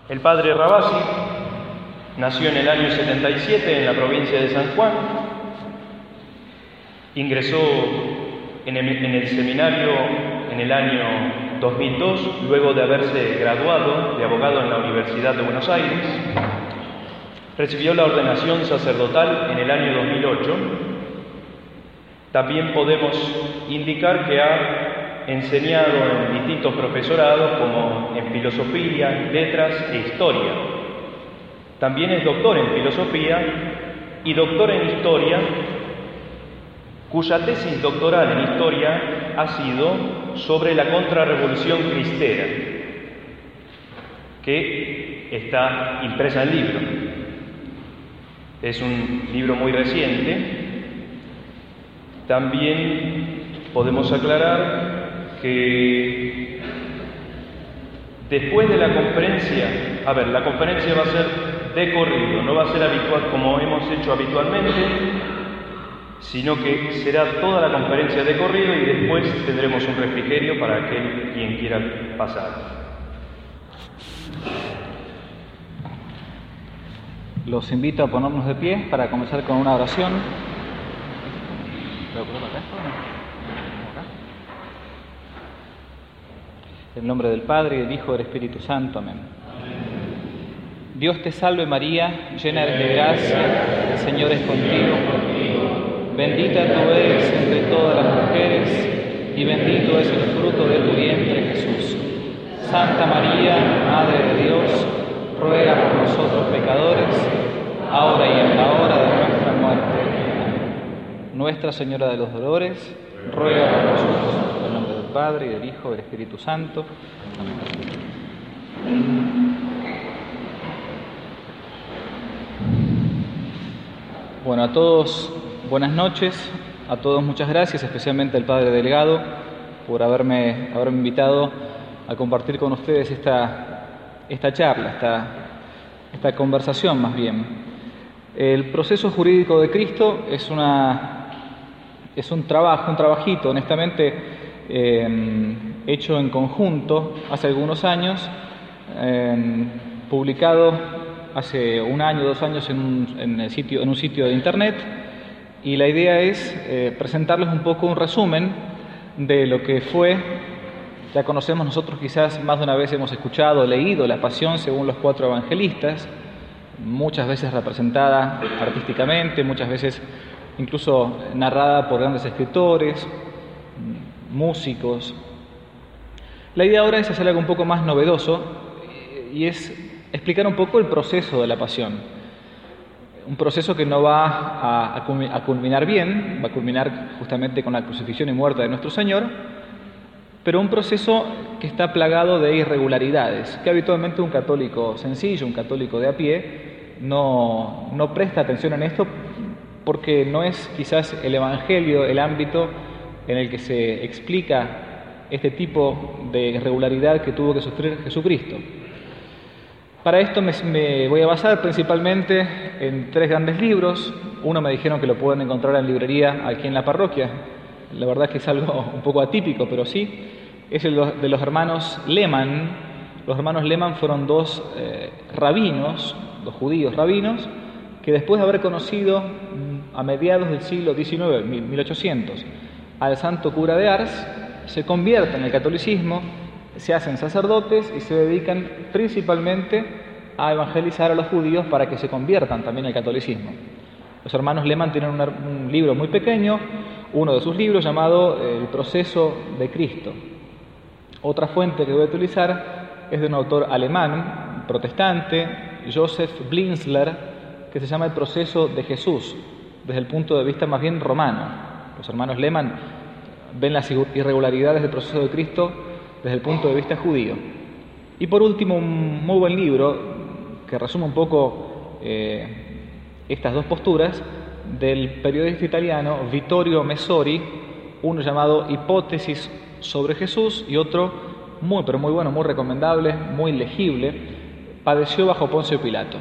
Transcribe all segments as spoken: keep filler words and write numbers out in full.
El padre Rabasi nació en el año setenta y siete en la provincia de San Juan. Ingresó en el, en el seminario en el año dos mil dos, luego de haberse graduado de abogado en la Universidad de Buenos Aires. Recibió la ordenación sacerdotal en el año dos mil ocho. También podemos indicar que ha enseñado en distintos profesorados como en filosofía, letras e historia. También es doctor en filosofía y doctor en historia, cuya tesis doctoral en historia ha sido sobre la contrarrevolución cristera, que está impresa en libro. Es un libro muy reciente. También podemos aclarar que después de la conferencia, a ver, la conferencia va a ser de corrido, no va a ser habitual como hemos hecho habitualmente, sino que será toda la conferencia de corrido y después tendremos un refrigerio para aquel quien quiera pasar. Los invito a ponernos de pie para comenzar con una oración. En el nombre del Padre, y del Hijo y del Espíritu Santo. Amén. Dios te salve María, llena eres de gracia, el Señor es contigo. Bendita tú eres entre todas las mujeres, y bendito es el fruto de tu vientre, Jesús. Santa María, Madre de Dios, ruega por nosotros pecadores, ahora y en la hora de nuestra muerte. Amén. Nuestra Señora de los Dolores, ruega por nosotros. En el nombre del Padre, y del Hijo y del Espíritu Santo. Amén. Bueno, a todos buenas noches, a todos muchas gracias, especialmente al Padre Delgado por haberme, haberme invitado a compartir con ustedes esta, esta charla, esta, esta conversación más bien. El proceso jurídico de Cristo es, una, es un trabajo, un trabajito, honestamente, eh, hecho en conjunto hace algunos años, eh, publicado hace un año, dos años en un, en el sitio, en un sitio de internet, y la idea es eh, presentarles un poco un resumen de lo que fue. Ya conocemos nosotros, quizás más de una vez hemos escuchado, leído la Pasión según los cuatro evangelistas, muchas veces representada artísticamente, muchas veces incluso narrada por grandes escritores, músicos. La idea ahora es hacer algo un poco más novedoso, y es explicar un poco el proceso de la Pasión. Un proceso que no va a, a culminar bien, va a culminar justamente con la crucifixión y muerte de nuestro Señor, pero un proceso que está plagado de irregularidades, que habitualmente un católico sencillo, un católico de a pie, no, no presta atención en esto, porque no es quizás el Evangelio el ámbito en el que se explica este tipo de irregularidad que tuvo que sufrir Jesucristo. Para esto me, me voy a basar principalmente en tres grandes libros. Uno me dijeron que lo pueden encontrar en librería aquí en la parroquia. La verdad es que es algo un poco atípico, pero sí. Es el de los hermanos Lehmann. Los hermanos Lehmann fueron dos eh, rabinos, dos judíos rabinos, que después de haber conocido a mediados del siglo diecinueve, mil ochocientos, al santo cura de Ars, se convierten en el catolicismo, se hacen sacerdotes y se dedican principalmente a evangelizar a los judíos para que se conviertan también al catolicismo. Los hermanos Lehmann tienen un, un libro muy pequeño, uno de sus libros llamado El proceso de Cristo. Otra fuente que voy a utilizar es de un autor alemán, protestante, Joseph Blinzler, que se llama El proceso de Jesús, desde el punto de vista más bien romano. Los hermanos Lehmann ven las irregularidades del proceso de Cristo desde el punto de vista judío. Y por último, un muy buen libro que resume un poco eh, estas dos posturas, del periodista italiano Vittorio Messori, uno llamado Hipótesis sobre Jesús y otro muy, pero muy bueno, muy recomendable, muy legible, Padeció bajo Poncio Pilato.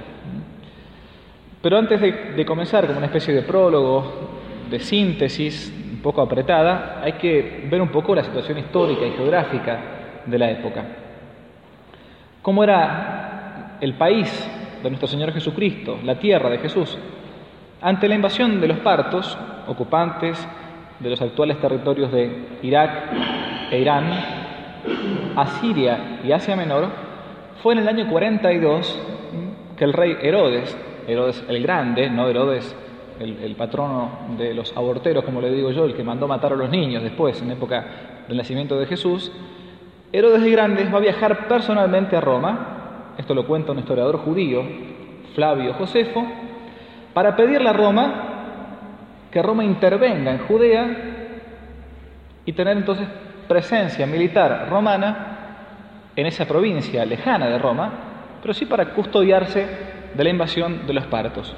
Pero antes de, de comenzar, como una especie de prólogo, de síntesis un poco apretada, hay que ver un poco la situación histórica y geográfica de la época. ¿Cómo era el país de nuestro Señor Jesucristo, la tierra de Jesús. Ante la invasión de los partos, ocupantes de los actuales territorios de Irak e Irán, Asiria y Asia Menor, fue en el año cuarenta y dos que el rey Herodes, Herodes el Grande, no Herodes el, el patrono de los aborteros, como le digo yo, el que mandó matar a los niños después, en época del nacimiento de Jesús, Herodes el Grande va a viajar personalmente a Roma, esto lo cuenta un historiador judío, Flavio Josefo, para pedirle a Roma que Roma intervenga en Judea y tener entonces presencia militar romana en esa provincia lejana de Roma, pero sí para custodiarse de la invasión de los partos.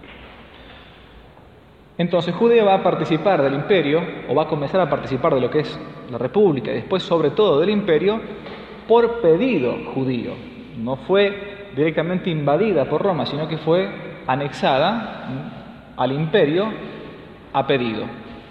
Entonces Judea va a participar del imperio, o va a comenzar a participar de lo que es la república y después sobre todo del imperio, por pedido judío. No fue directamente invadida por Roma, sino que fue anexada al imperio a pedido.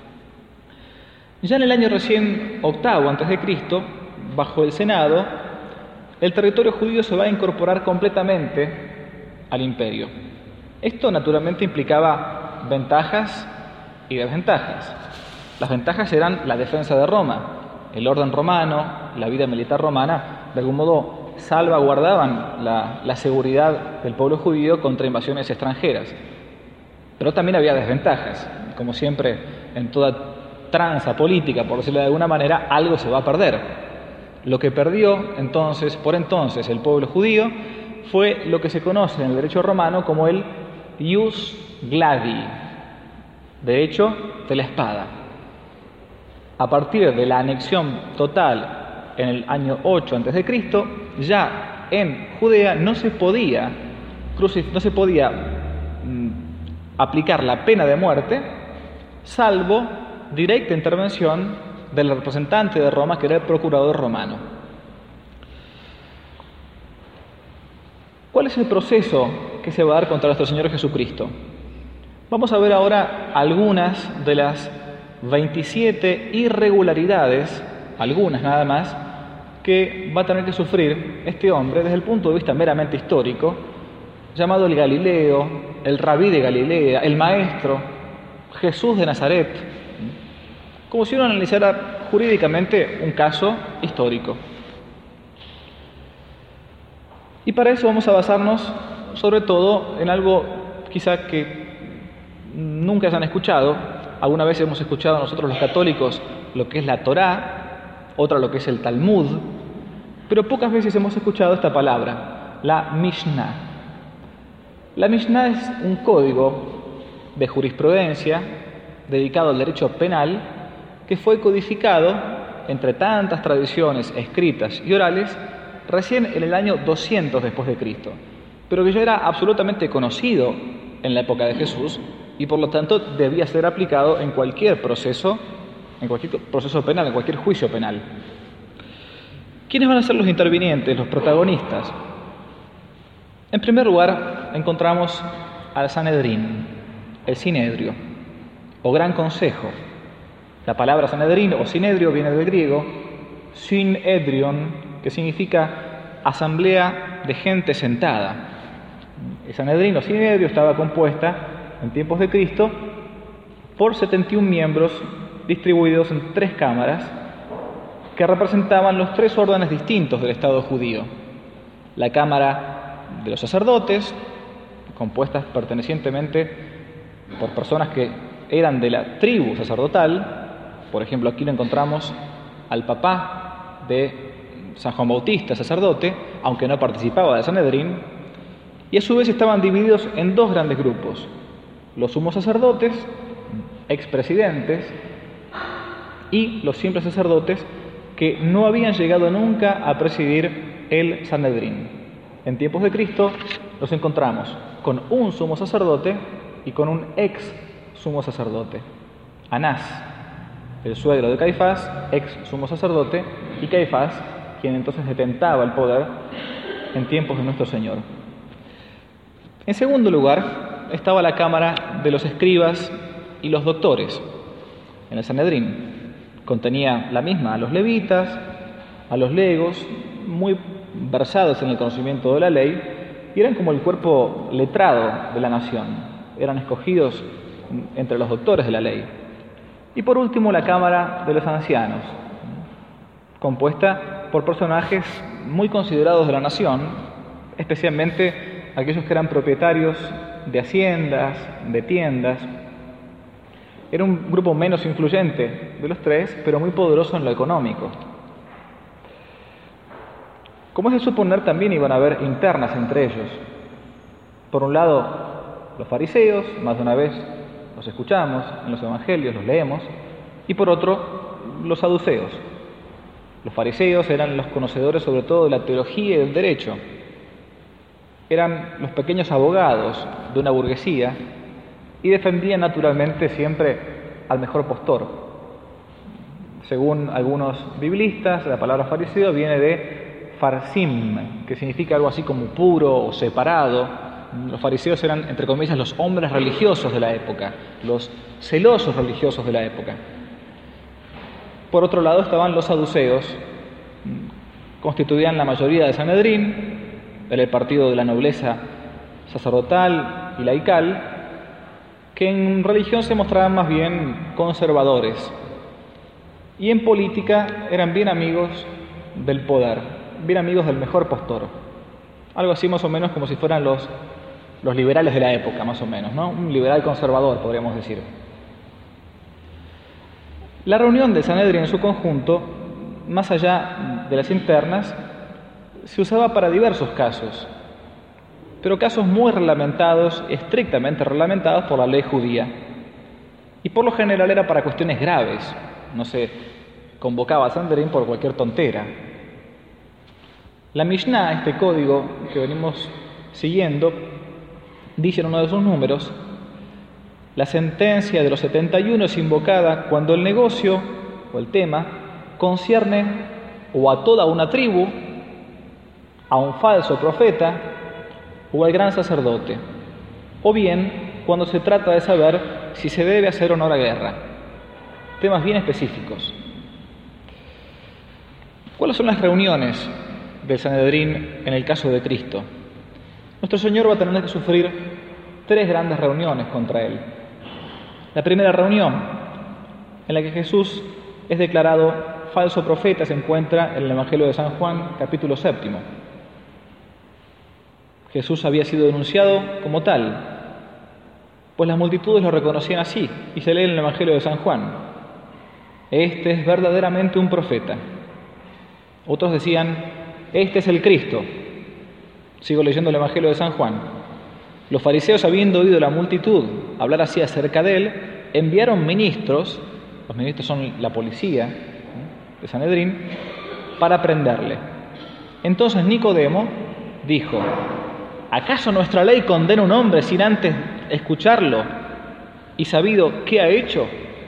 Ya en el año recién octavo antes de Cristo, bajo el Senado, el territorio judío se va a incorporar completamente al imperio. Esto naturalmente implicaba ventajas y desventajas. Las ventajas eran la defensa de Roma, el orden romano, la vida militar romana, de algún modo salvaguardaban la, la seguridad del pueblo judío contra invasiones extranjeras. Pero también había desventajas. Como siempre, en toda tranza política, por decirlo de alguna manera, algo se va a perder. Lo que perdió entonces, por entonces, el pueblo judío fue lo que se conoce en el derecho romano como el ius gladi, derecho de la espada. A partir de la anexión total en el año ocho antes de Cristo, ya en Judea no se podía, no se podía mm, aplicar la pena de muerte, salvo directa intervención del representante de Roma, que era el procurador romano. ¿Cuál es el proceso que se va a dar contra nuestro Señor Jesucristo? Vamos a ver ahora algunas de las veintisiete irregularidades, algunas nada más, que va a tener que sufrir este hombre desde el punto de vista meramente histórico, llamado el Galileo, el Rabí de Galilea, el Maestro, Jesús de Nazaret, como si uno analizara jurídicamente un caso histórico. Y para eso vamos a basarnos sobre todo en algo quizá que nunca hayan escuchado. Alguna vez hemos escuchado nosotros los católicos lo que es la Torá, otra lo que es el Talmud, pero pocas veces hemos escuchado esta palabra, la Mishnah. La Mishnah es un código de jurisprudencia dedicado al derecho penal que fue codificado entre tantas tradiciones escritas y orales recién en el año doscientos después de Cristo, pero que ya era absolutamente conocido en la época de Jesús y por lo tanto debía ser aplicado en cualquier proceso, en cualquier proceso penal, en cualquier juicio penal. ¿Quiénes van a ser los intervinientes, los protagonistas? En primer lugar, encontramos al Sanedrín, el Sinedrio, o Gran Consejo. La palabra Sanedrín o Sinedrio viene del griego synedrion, que significa asamblea de gente sentada. El Sanedrín o Sinedrio estaba compuesta en tiempos de Cristo por setenta y un miembros distribuidos en tres cámaras que representaban los tres órdenes distintos del Estado judío. La cámara de los sacerdotes, compuestas pertenecientemente por personas que eran de la tribu sacerdotal. Por ejemplo, aquí lo encontramos al papá de San Juan Bautista, sacerdote, aunque no participaba del Sanedrín, y a su vez estaban divididos en dos grandes grupos: los sumos sacerdotes, expresidentes, y los simples sacerdotes que no habían llegado nunca a presidir el Sanedrín. En tiempos de Cristo los encontramos con un sumo sacerdote y con un ex sumo sacerdote, Anás, el suegro de Caifás, ex sumo sacerdote, y Caifás, quien entonces detentaba el poder en tiempos de nuestro Señor. En segundo lugar, estaba la cámara de los escribas y los doctores en el Sanedrín. Contenía la misma a los levitas, a los legos, muy versados en el conocimiento de la ley, y eran como el cuerpo letrado de la nación, eran escogidos entre los doctores de la ley. Y por último, la Cámara de los Ancianos, compuesta por personajes muy considerados de la nación, especialmente aquellos que eran propietarios de haciendas, de tiendas. Era un grupo menos influyente de los tres, pero muy poderoso en lo económico. Como es de suponer, también iban a haber internas entre ellos. Por un lado, los fariseos, más de una vez los escuchamos en los evangelios, los leemos, y por otro, los saduceos. Los fariseos eran los conocedores sobre todo de la teología y del derecho. Eran los pequeños abogados de una burguesía y defendían naturalmente siempre al mejor postor. Según algunos biblistas, la palabra fariseo viene de farsim, que significa algo así como puro o separado. Los fariseos eran, entre comillas, los hombres religiosos de la época, los celosos religiosos de la época. Por otro lado estaban los saduceos, constituían la mayoría del Sanedrín, era el partido de la nobleza sacerdotal y laical, que en religión se mostraban más bien conservadores y en política eran bien amigos del poder, bien amigos del mejor postor. Algo así más o menos como si fueran los, los liberales de la época, más o menos, ¿no? Un liberal conservador, podríamos decir. La reunión del Sanedrín en su conjunto, más allá de las internas, se usaba para diversos casos, pero casos muy reglamentados, estrictamente reglamentados por la ley judía. Y por lo general era para cuestiones graves, no se convocaba a Sanedrín por cualquier tontera. La Mishnah, este código que venimos siguiendo, dice en uno de sus números: la sentencia de los setenta y uno es invocada cuando el negocio o el tema concierne o a toda una tribu, a un falso profeta o al gran sacerdote, o bien cuando se trata de saber si se debe hacer o no la guerra. Temas bien específicos. ¿Cuáles son las reuniones del Sanedrín en el caso de Cristo? Nuestro Señor va a tener que sufrir tres grandes reuniones contra Él. La primera reunión, en la que Jesús es declarado falso profeta, se encuentra en el Evangelio de San Juan, capítulo séptimo. Jesús había sido denunciado como tal, pues las multitudes lo reconocían así, y se lee en el Evangelio de San Juan: este es verdaderamente un profeta. Otros decían: este es el Cristo. Sigo leyendo el Evangelio de San Juan. Los fariseos, habiendo oído la multitud hablar así acerca de él, enviaron ministros, los ministros son la policía de Sanedrín, para prenderle. Entonces Nicodemo dijo: ¿acaso nuestra ley condena a un hombre sin antes escucharlo y sabido qué ha hecho?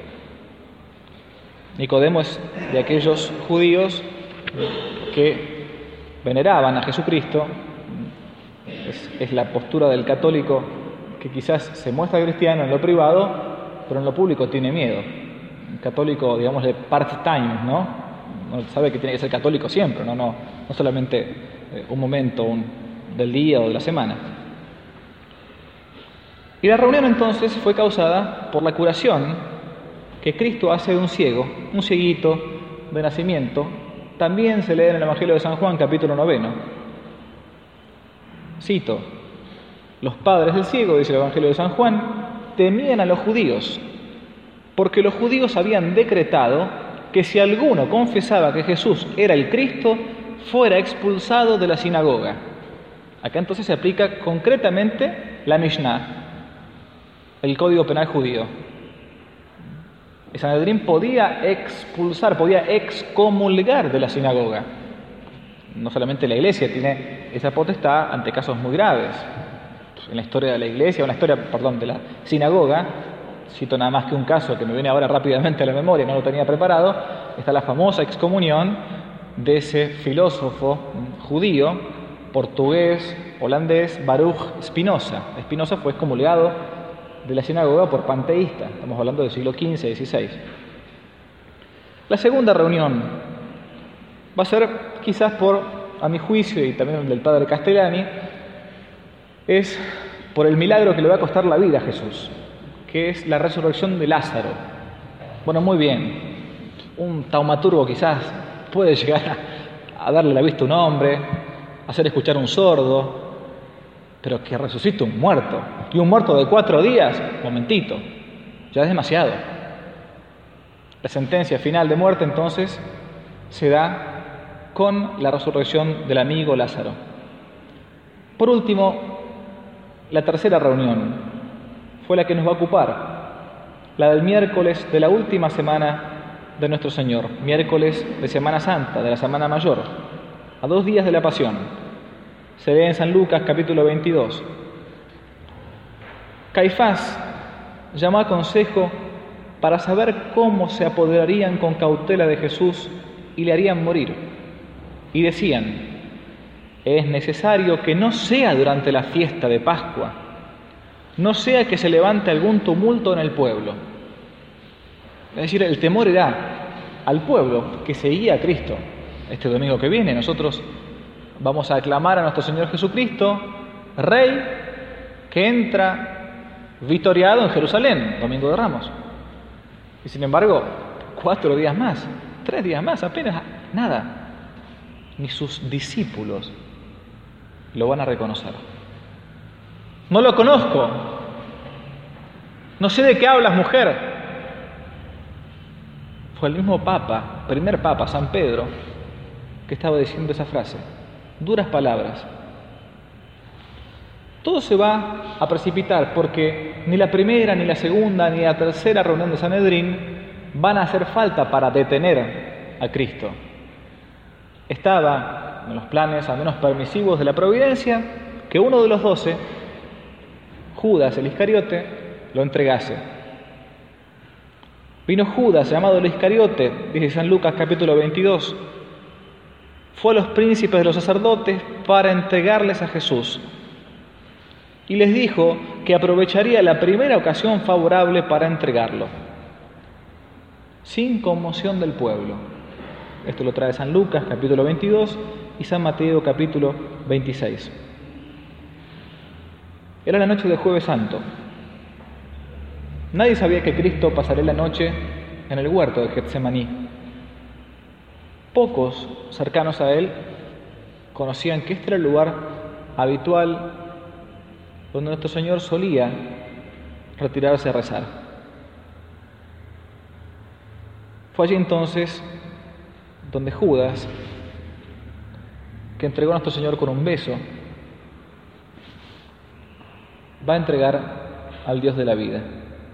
Nicodemo es de aquellos judíos que veneraban a Jesucristo. Es, es la postura del católico que quizás se muestra cristiano en lo privado, pero en lo público tiene miedo. Un católico, digamos, de part-time, ¿no? No sabe que tiene que ser católico siempre, no, no, no solamente eh, un momento un, del día o de la semana. Y la reunión entonces fue causada por la curación que Cristo hace de un ciego, un cieguito de nacimiento. También se lee en el Evangelio de San Juan, capítulo noveno. Cito: los padres del ciego, dice el Evangelio de San Juan, temían a los judíos, porque los judíos habían decretado que si alguno confesaba que Jesús era el Cristo, fuera expulsado de la sinagoga. Acá entonces se aplica concretamente la Mishnah, el Código Penal judío. El Sanedrín podía expulsar, podía excomulgar de la sinagoga. No solamente la Iglesia tiene esa potestad ante casos muy graves. En la historia de la Iglesia, o en la historia, perdón, de la sinagoga, cito nada más que un caso que me viene ahora rápidamente a la memoria, no lo tenía preparado, está la famosa excomunión de ese filósofo judío, portugués, holandés, Baruch Spinoza. Spinoza fue excomulgado de la sinagoga por panteísta, estamos hablando del siglo quince, dieciséis. La segunda reunión va a ser, quizás por, a mi juicio y también del padre Castellani, es por el milagro que le va a costar la vida a Jesús, que es la resurrección de Lázaro. Bueno, muy bien. Un taumaturgo quizás puede llegar a, a darle la vista a un hombre, hacer escuchar a un sordo, pero que resucite un muerto. Y un muerto de cuatro días, momentito, ya es demasiado. La sentencia final de muerte entonces se da con la resurrección del amigo Lázaro. Por último, la tercera reunión fue la que nos va a ocupar, la del miércoles de la última semana de nuestro Señor, miércoles de Semana Santa, de la Semana Mayor, a dos días de la Pasión. Se lee en San Lucas capítulo veintidós. Caifás llamó a consejo para saber cómo se apoderarían con cautela de Jesús y le harían morir. Y decían: es necesario que no sea durante la fiesta de Pascua, no sea que se levante algún tumulto en el pueblo. Es decir, el temor era al pueblo que seguía a Cristo. Este domingo que viene nosotros vamos a aclamar a nuestro Señor Jesucristo, Rey, que entra victoriado en Jerusalén, Domingo de Ramos. Y sin embargo, cuatro días más, tres días más, apenas nada. Ni sus discípulos lo van a reconocer. No lo conozco. No sé de qué hablas, mujer. Fue el mismo Papa, primer Papa, San Pedro, que estaba diciendo esa frase. Duras palabras. Todo se va a precipitar porque ni la primera, ni la segunda, ni la tercera reunión de Sanedrín van a hacer falta para detener a Cristo. Estaba en los planes, al menos permisivos, de la providencia, que uno de los doce, Judas el Iscariote, lo entregase. Vino Judas, llamado el Iscariote, dice San Lucas capítulo veintidós, fue a los príncipes de los sacerdotes para entregarles a Jesús. Y les dijo que aprovecharía la primera ocasión favorable para entregarlo, sin conmoción del pueblo. Esto lo trae San Lucas, capítulo veintidós, y San Mateo, capítulo veintiséis. Era la noche de Jueves Santo. Nadie sabía que Cristo pasaría la noche en el huerto de Getsemaní. Pocos cercanos a él conocían que este era el lugar habitual donde nuestro Señor solía retirarse a rezar. Fue allí entonces donde Judas, que entregó a nuestro Señor con un beso, va a entregar al Dios de la vida.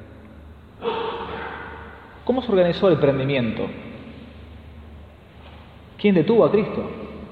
¿Cómo se organizó el prendimiento? ¿Quién detuvo a Cristo?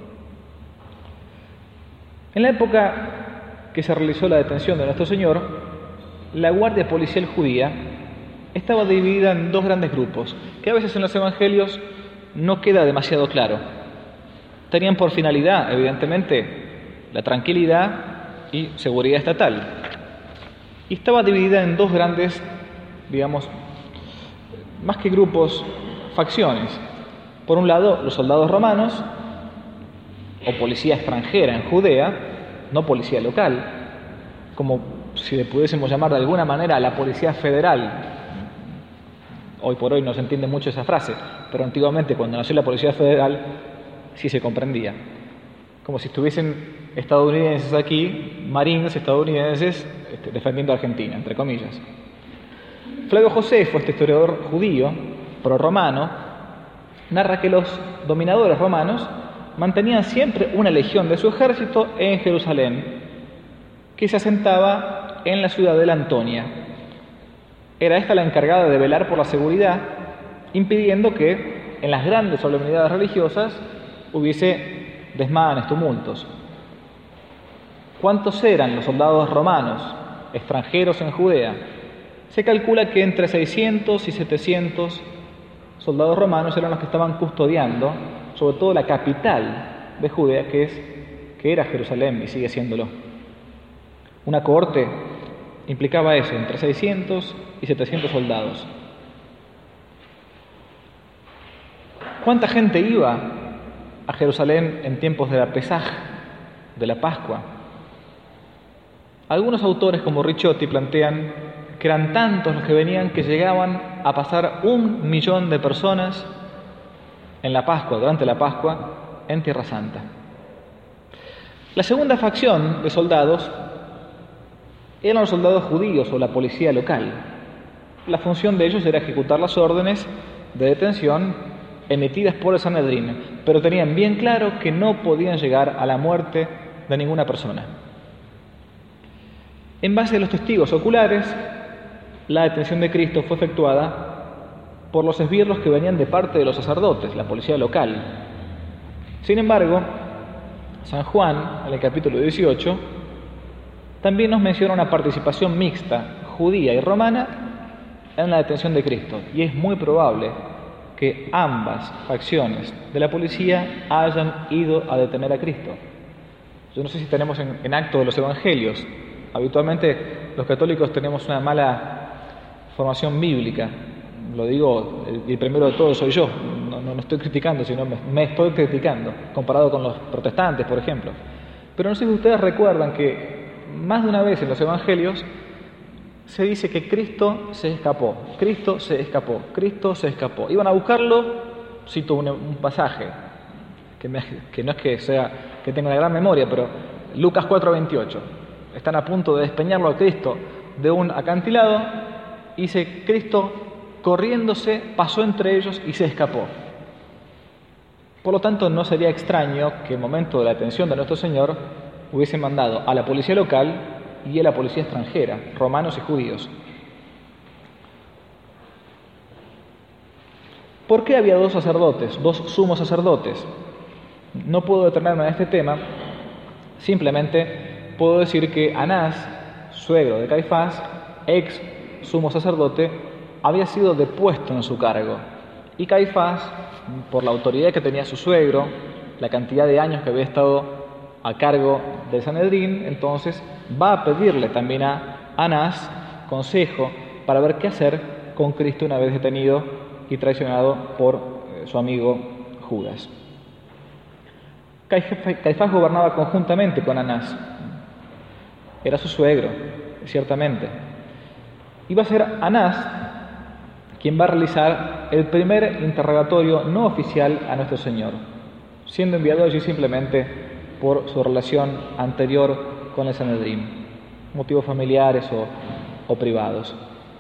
En la época que se realizó la detención de nuestro Señor, la guardia policial judía estaba dividida en dos grandes grupos, que a veces en los evangelios no queda demasiado claro. Tenían por finalidad, evidentemente, la tranquilidad y seguridad estatal. Y estaba dividida en dos grandes, digamos, más que grupos, facciones. Por un lado, los soldados romanos, o policía extranjera en Judea, no policía local, como si le pudiésemos llamar de alguna manera a la policía federal. Hoy por hoy no se entiende mucho esa frase, pero antiguamente cuando nació la policía federal sí se comprendía. Como si estuviesen estadounidenses aquí, marines estadounidenses este, defendiendo a Argentina, entre comillas. Flavio Josefo, este historiador judío, pro-romano, narra que los dominadores romanos mantenían siempre una legión de su ejército en Jerusalén, que se asentaba en la ciudad de la Antonia. Era esta la encargada de velar por la seguridad, impidiendo que en las grandes solemnidades religiosas hubiese desmanes, tumultos. ¿Cuántos eran los soldados romanos extranjeros en Judea? Se calcula que entre seiscientos y setecientos soldados romanos eran los que estaban custodiando, sobre todo la capital de Judea, que, es, que era Jerusalén y sigue siéndolo. Una cohorte implicaba eso, entre seiscientos y setecientos soldados. ¿Cuánta gente iba a Jerusalén en tiempos de la Pesaj, de la Pascua? Algunos autores, como Ricciotti, plantean que eran tantos los que venían que llegaban a pasar un millón de personas en la Pascua, durante la Pascua, en Tierra Santa. La segunda facción de soldados eran los soldados judíos o la policía local. La función de ellos era ejecutar las órdenes de detención emitidas por el Sanedrín, pero tenían bien claro que no podían llegar a la muerte de ninguna persona. En base a los testigos oculares, la detención de Cristo fue efectuada por los esbirros que venían de parte de los sacerdotes, la policía local. Sin embargo, San Juan, en el capítulo dieciocho, también nos menciona una participación mixta, judía y romana, en la detención de Cristo, y es muy probable que ambas facciones de la policía hayan ido a detener a Cristo. Yo no sé si tenemos en, en acto de los evangelios. Habitualmente los católicos tenemos una mala formación bíblica. Lo digo, el, el primero de todos soy yo. No, no, no estoy criticando, sino me, me estoy criticando, comparado con los protestantes, por ejemplo. Pero no sé si ustedes recuerdan que más de una vez en los evangelios se dice que Cristo se escapó, Cristo se escapó, Cristo se escapó. Iban a buscarlo, cito un, un pasaje, que, me, que no es que sea que tenga una gran memoria, pero Lucas cuatro veintiocho. Están a punto de despeñarlo a Cristo de un acantilado, y dice, Cristo corriéndose pasó entre ellos y se escapó. Por lo tanto, no sería extraño que en el momento de la detención de nuestro Señor hubiesen mandado a la policía local y a la policía extranjera, romanos y judíos. ¿Por qué había dos sacerdotes, dos sumos sacerdotes? No puedo detenerme en este tema, simplemente puedo decir que Anás, suegro de Caifás, ex sumo sacerdote, había sido depuesto en su cargo. Y Caifás, por la autoridad que tenía su suegro, la cantidad de años que había estado a cargo del Sanedrín, entonces va a pedirle también a Anás consejo para ver qué hacer con Cristo una vez detenido y traicionado por su amigo Judas. Caifás gobernaba conjuntamente con Anás. Era su suegro, ciertamente. Y va a ser Anás quien va a realizar el primer interrogatorio no oficial a nuestro Señor, siendo enviado allí simplemente por su relación anterior con el Sanedrín, motivos familiares o, o privados.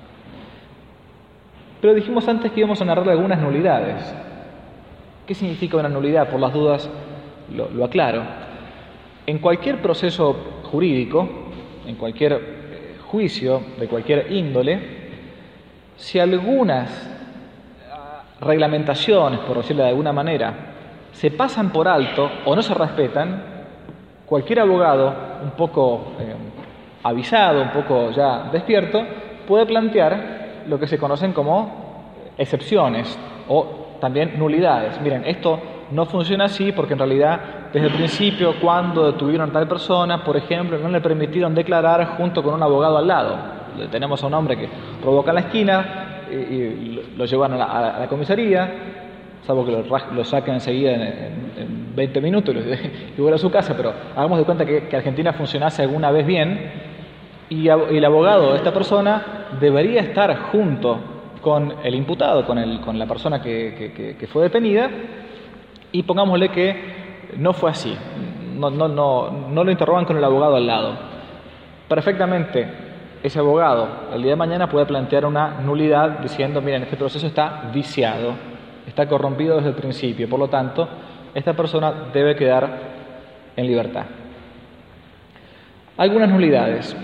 Pero dijimos antes que íbamos a narrar algunas nulidades. ¿Qué significa una nulidad? Por las dudas lo, lo aclaro. En cualquier proceso jurídico, en cualquier eh, juicio de cualquier índole, si algunas reglamentaciones, por decirlo de alguna manera, se pasan por alto o no se respetan, cualquier abogado un poco eh, avisado, un poco ya despierto, puede plantear lo que se conocen como excepciones o también nulidades. Miren, esto no funciona así porque en realidad desde el principio, cuando detuvieron a tal persona, por ejemplo, no le permitieron declarar junto con un abogado al lado. Tenemos a un hombre que provoca en la esquina y, y lo llevan a la, a la comisaría, salvo que lo, lo saquen enseguida en, en, en veinte minutos y vuelve a su casa, pero hagamos de cuenta que, que Argentina funcionase alguna vez bien y, y el abogado de esta persona debería estar junto con el imputado, con, el, con la persona que, que, que, que fue detenida, y pongámosle que no fue así, no, no, no, no lo interrogan con el abogado al lado. Perfectamente, ese abogado el día de mañana puede plantear una nulidad diciendo, miren, este proceso está viciado, está corrompido desde el principio, por lo tanto, esta persona debe quedar en libertad. Algunas nulidades.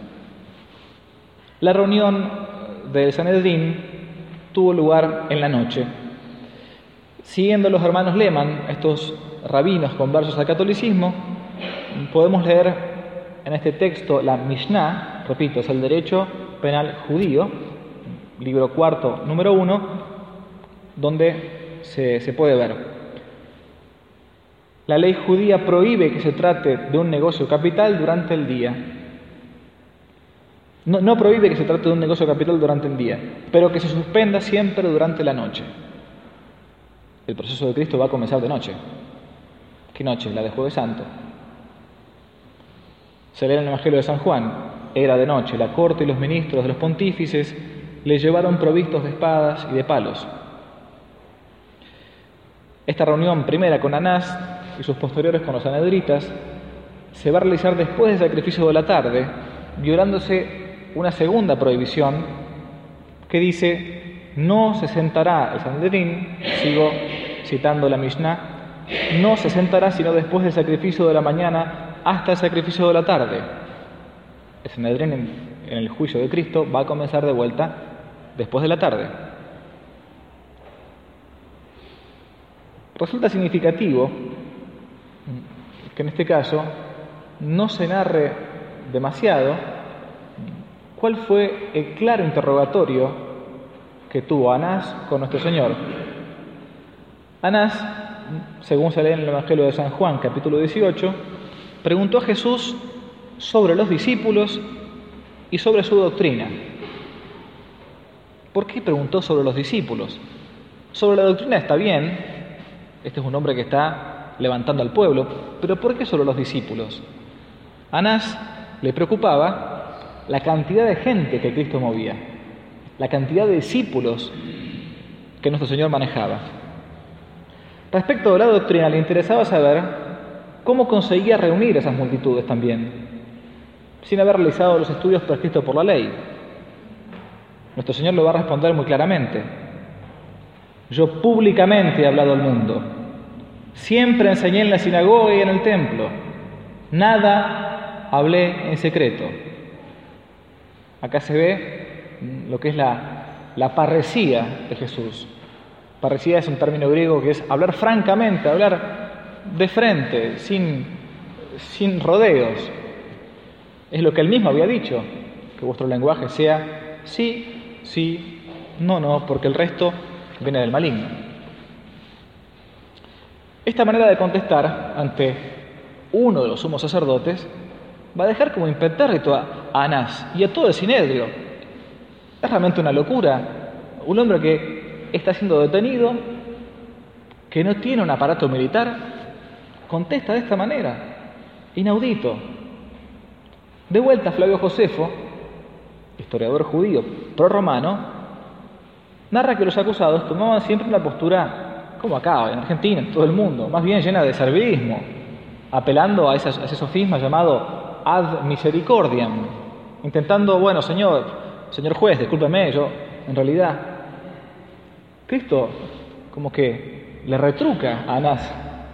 La reunión del Sanedrín tuvo lugar en la noche. Siguiendo los hermanos Lehmann, estos rabinos conversos al catolicismo, podemos leer en este texto la Mishnah, repito, es el derecho penal judío, libro cuarto, número uno, donde se, se puede ver. La ley judía prohíbe que se trate de un negocio capital durante el día. No, no prohíbe que se trate de un negocio capital durante el día, pero que se suspenda siempre durante la noche. El proceso de Cristo va a comenzar de noche. ¿Qué noche? La de Jueves Santo. Se lee en el Evangelio de San Juan: era de noche, la corte y los ministros de los pontífices le llevaron provistos de espadas y de palos. Esta reunión primera con Anás y sus posteriores con los sanhedritas se va a realizar después del sacrificio de la tarde, violándose una segunda prohibición que dice: no se sentará el Sanedrín, sigo citando la Mishnah, no se sentará sino después del sacrificio de la mañana hasta el sacrificio de la tarde. El Sanedrín en, en el juicio de Cristo va a comenzar de vuelta después de la tarde. Resulta significativo que en este caso no se narre demasiado cuál fue el claro interrogatorio que tuvo Anás con nuestro Señor. Anás, según se lee en el Evangelio de San Juan, capítulo dieciocho, preguntó a Jesús sobre los discípulos y sobre su doctrina. ¿Por qué preguntó sobre los discípulos? Sobre la doctrina está bien, este es un hombre que está levantando al pueblo, pero ¿por qué sobre los discípulos? A Anás le preocupaba la cantidad de gente que Cristo movía, la cantidad de discípulos que nuestro Señor manejaba. Respecto de la doctrina, le interesaba saber cómo conseguía reunir esas multitudes también, sin haber realizado los estudios prescritos por la ley. Nuestro Señor lo va a responder muy claramente: yo públicamente he hablado al mundo, siempre enseñé en la sinagoga y en el templo, nada hablé en secreto. Acá se ve lo que es la, la parresía de Jesús. Parresía es un término griego que es hablar francamente, hablar de frente, sin, sin rodeos. Es lo que él mismo había dicho, que vuestro lenguaje sea sí, sí, no, no, porque el resto viene del maligno. Esta manera de contestar ante uno de los sumos sacerdotes va a dejar como impertérrito a Anás y a todo el Sinedrio. Es realmente una locura. Un hombre que está siendo detenido, que no tiene un aparato militar, contesta de esta manera. Inaudito. De vuelta, Flavio Josefo, historiador judío prorromano, narra que los acusados tomaban siempre una postura, como acá, en Argentina, en todo el mundo, más bien llena de servilismo, apelando a, esas, a ese sofisma llamado ad misericordiam, intentando, bueno, señor, señor juez, discúlpeme, yo, en realidad, Cristo como que le retruca a Anás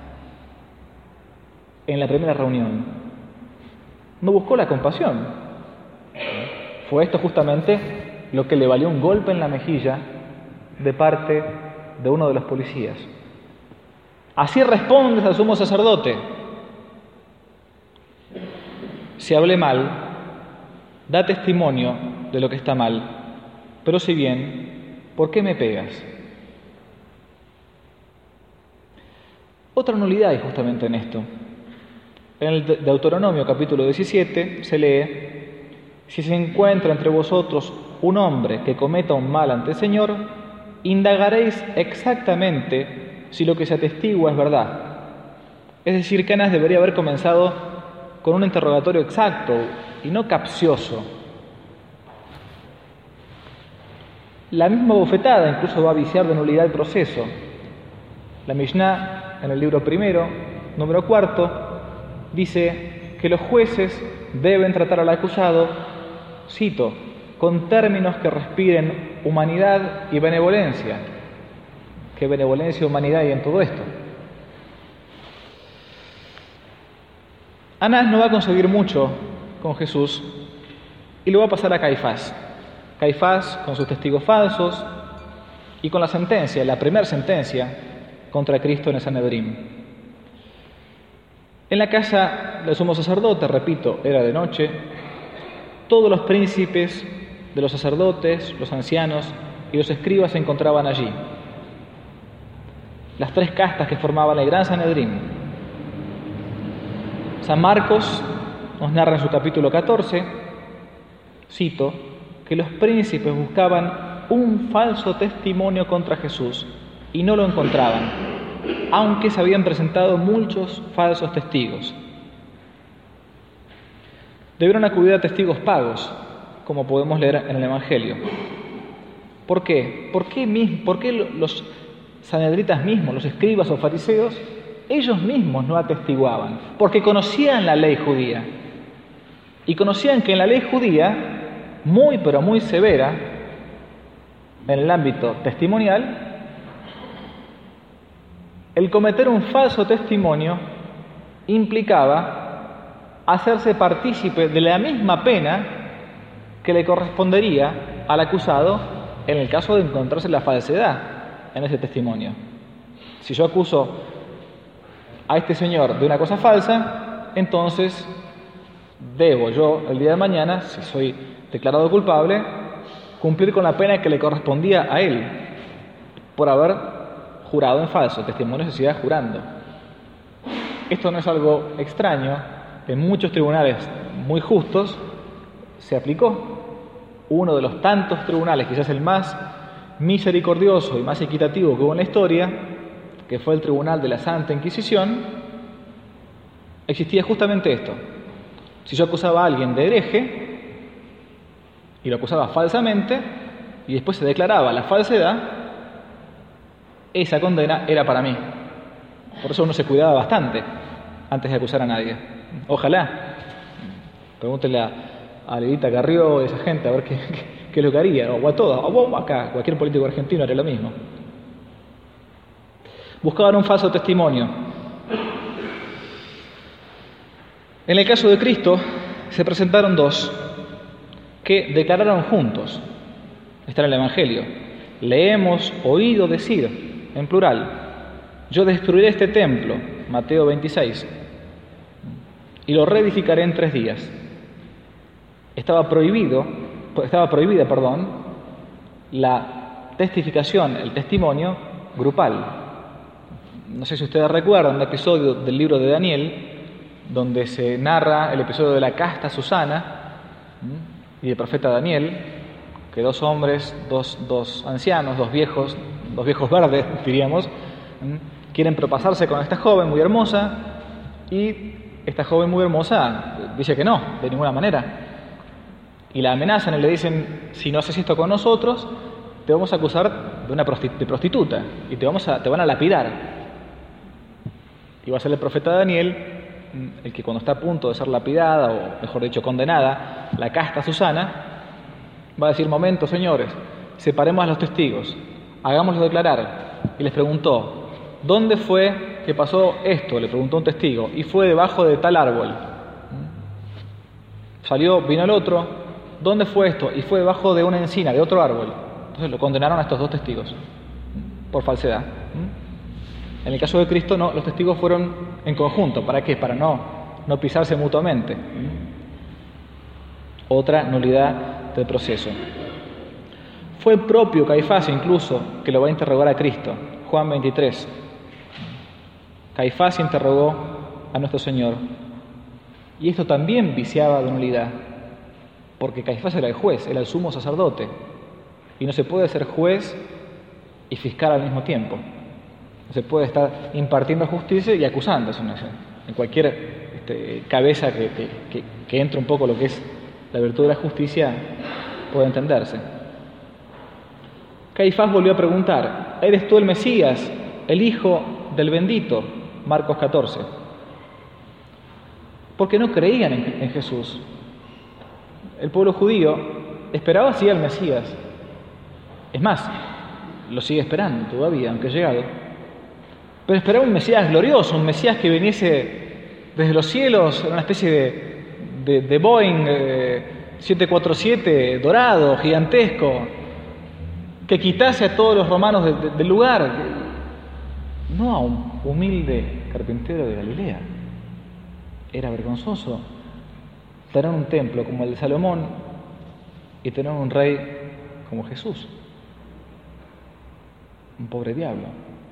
en la primera reunión. No buscó la compasión. Fue esto justamente lo que le valió un golpe en la mejilla de parte de uno de los policías. Así respondes al sumo sacerdote: si hablé mal, da testimonio de lo que está mal, pero si bien, ¿por qué me pegas? Otra nulidad hay justamente en esto. En el Deuteronomio capítulo diecisiete se lee: si se encuentra entre vosotros un hombre que cometa un mal ante el Señor, indagaréis exactamente si lo que se atestigua es verdad. Es decir, que Anás debería haber comenzado con un interrogatorio exacto y no capcioso. La misma bofetada incluso va a viciar de nulidad el proceso. La Mishnah, en el libro primero, número cuarto, dice que los jueces deben tratar al acusado, cito, con términos que respiren humanidad y benevolencia. ¿Qué benevolencia y humanidad hay en todo esto? Anás no va a conseguir mucho con Jesús y lo va a pasar a Caifás. Caifás con sus testigos falsos y con la sentencia, la primera sentencia contra Cristo en el Sanedrín. En la casa del sumo sacerdote, repito, era de noche, todos los príncipes de los sacerdotes, los ancianos y los escribas se encontraban allí. Las tres castas que formaban el gran Sanedrín. San Marcos nos narra en su capítulo catorce, cito, que los príncipes buscaban un falso testimonio contra Jesús y no lo encontraban, aunque se habían presentado muchos falsos testigos. debieron acudir a testigos pagos, como podemos leer en el Evangelio. ¿Por qué? ¿Por qué, mismo, por qué los sanhedritas mismos, los escribas o fariseos, ellos mismos no atestiguaban? Porque conocían la ley judía. Y conocían que en la ley judía, muy pero muy severa, en el ámbito testimonial, el cometer un falso testimonio implicaba hacerse partícipe de la misma pena que le correspondería al acusado en el caso de encontrarse la falsedad en ese testimonio. Si yo acuso a este señor de una cosa falsa, entonces debo yo, el día de mañana, si soy declarado culpable, cumplir con la pena que le correspondía a él por haber jurado en falso. Testimonio se sigue jurando. Esto no es algo extraño. En muchos tribunales muy justos se aplicó. Uno de los tantos tribunales, quizás el más misericordioso y más equitativo que hubo en la historia, que fue el Tribunal de la Santa Inquisición, existía justamente esto. Si yo acusaba a alguien de hereje y lo acusaba falsamente y después se declaraba la falsedad, esa condena era para mí. Por eso uno se cuidaba bastante antes de acusar a nadie. Ojalá. Pregúntele a, a Lelita Carrió, a esa gente, a ver qué, qué, qué es lo que haría. O a todos, o vos acá, cualquier político argentino haría lo mismo. Buscaban un falso testimonio. En el caso de Cristo se presentaron dos que declararon juntos. Está en el Evangelio. Le hemos oído decir, en plural, yo destruiré este templo, Mateo veintiséis, y lo reedificaré en tres días. Estaba prohibido, estaba prohibida, perdón, la testificación, el testimonio grupal. No sé si ustedes recuerdan un episodio del libro de Daniel, donde se narra el episodio de la casta Susana y el profeta Daniel, que dos hombres, dos, dos ancianos, dos viejos, dos viejos verdes, diríamos, quieren propasarse con esta joven muy hermosa, y esta joven muy hermosa dice que no, de ninguna manera. Y la amenazan y le dicen, si no haces esto con nosotros, te vamos a acusar de una de prostituta y te, vamos a, te van a lapidar. Y va a ser el profeta Daniel el que cuando está a punto de ser lapidada, o mejor dicho, condenada, la casta Susana, va a decir, momento, señores, separemos a los testigos, hagámoslos declarar. Y les preguntó, ¿dónde fue que pasó esto? Le preguntó un testigo, y fue debajo de tal árbol. Salió, vino el otro, ¿dónde fue esto? Y fue debajo de una encina, de otro árbol. Entonces lo condenaron a estos dos testigos, por falsedad. En el caso de Cristo, no, los testigos fueron en conjunto. ¿Para qué? Para no, no pisarse mutuamente. Otra nulidad del proceso. Fue el propio Caifás incluso que lo va a interrogar a Cristo. Juan veintitrés. Caifás interrogó a nuestro Señor. Y esto también viciaba de nulidad, porque Caifás era el juez, era el sumo sacerdote. Y no se puede ser juez y fiscal al mismo tiempo. No se puede estar impartiendo justicia y acusando. Eso no es, en cualquier este, cabeza que, que, que, que entre un poco lo que es la virtud de la justicia puede entenderse. Caifás volvió a preguntar, ¿eres tú el Mesías, el Hijo del bendito? Marcos catorce. Porque no creían en, en Jesús. El pueblo judío esperaba así al Mesías. Es más, lo sigue esperando todavía, aunque ha llegado. Pero esperaba un Mesías glorioso, un Mesías que viniese desde los cielos, una especie de, de, de Boeing eh, siete cuatro siete dorado, gigantesco, que quitase a todos los romanos de, de, del lugar. No a un humilde carpintero de Galilea. Era vergonzoso tener un templo como el de Salomón y tener un rey como Jesús. Un pobre diablo.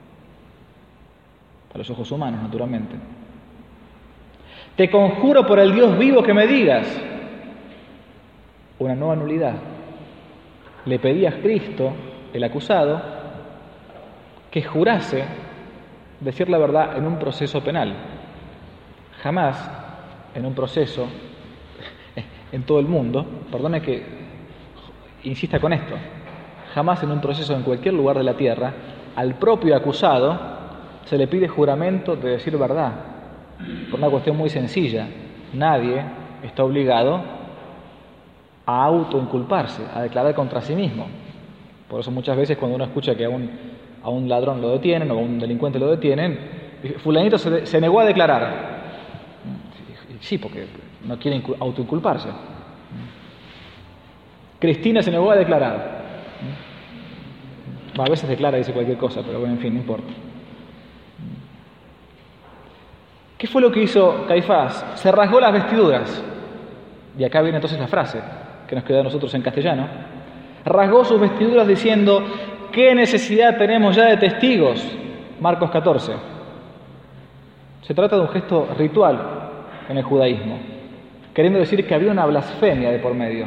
A los ojos humanos, naturalmente. Te conjuro por el Dios vivo que me digas. Una nueva nulidad. Le pedía a Cristo, el acusado, que jurase decir la verdad en un proceso penal. Jamás en un proceso en todo el mundo, perdone que insista con esto, jamás en un proceso en cualquier lugar de la tierra, al propio acusado se le pide juramento de decir verdad, por una cuestión muy sencilla. Nadie está obligado a autoinculparse, a declarar contra sí mismo. Por eso muchas veces cuando uno escucha que a un, a un ladrón lo detienen o a un delincuente lo detienen, fulanito se, se negó a declarar. Sí, porque no quiere autoinculparse. Cristina se negó a declarar. A veces declara y dice cualquier cosa, pero bueno, en fin, no importa. ¿Qué fue lo que hizo Caifás? Se rasgó las vestiduras. Y acá viene entonces la frase que nos queda a nosotros en castellano. Rasgó sus vestiduras diciendo: ¿qué necesidad tenemos ya de testigos? Marcos catorce. Se trata de un gesto ritual en el judaísmo, queriendo decir que había una blasfemia de por medio.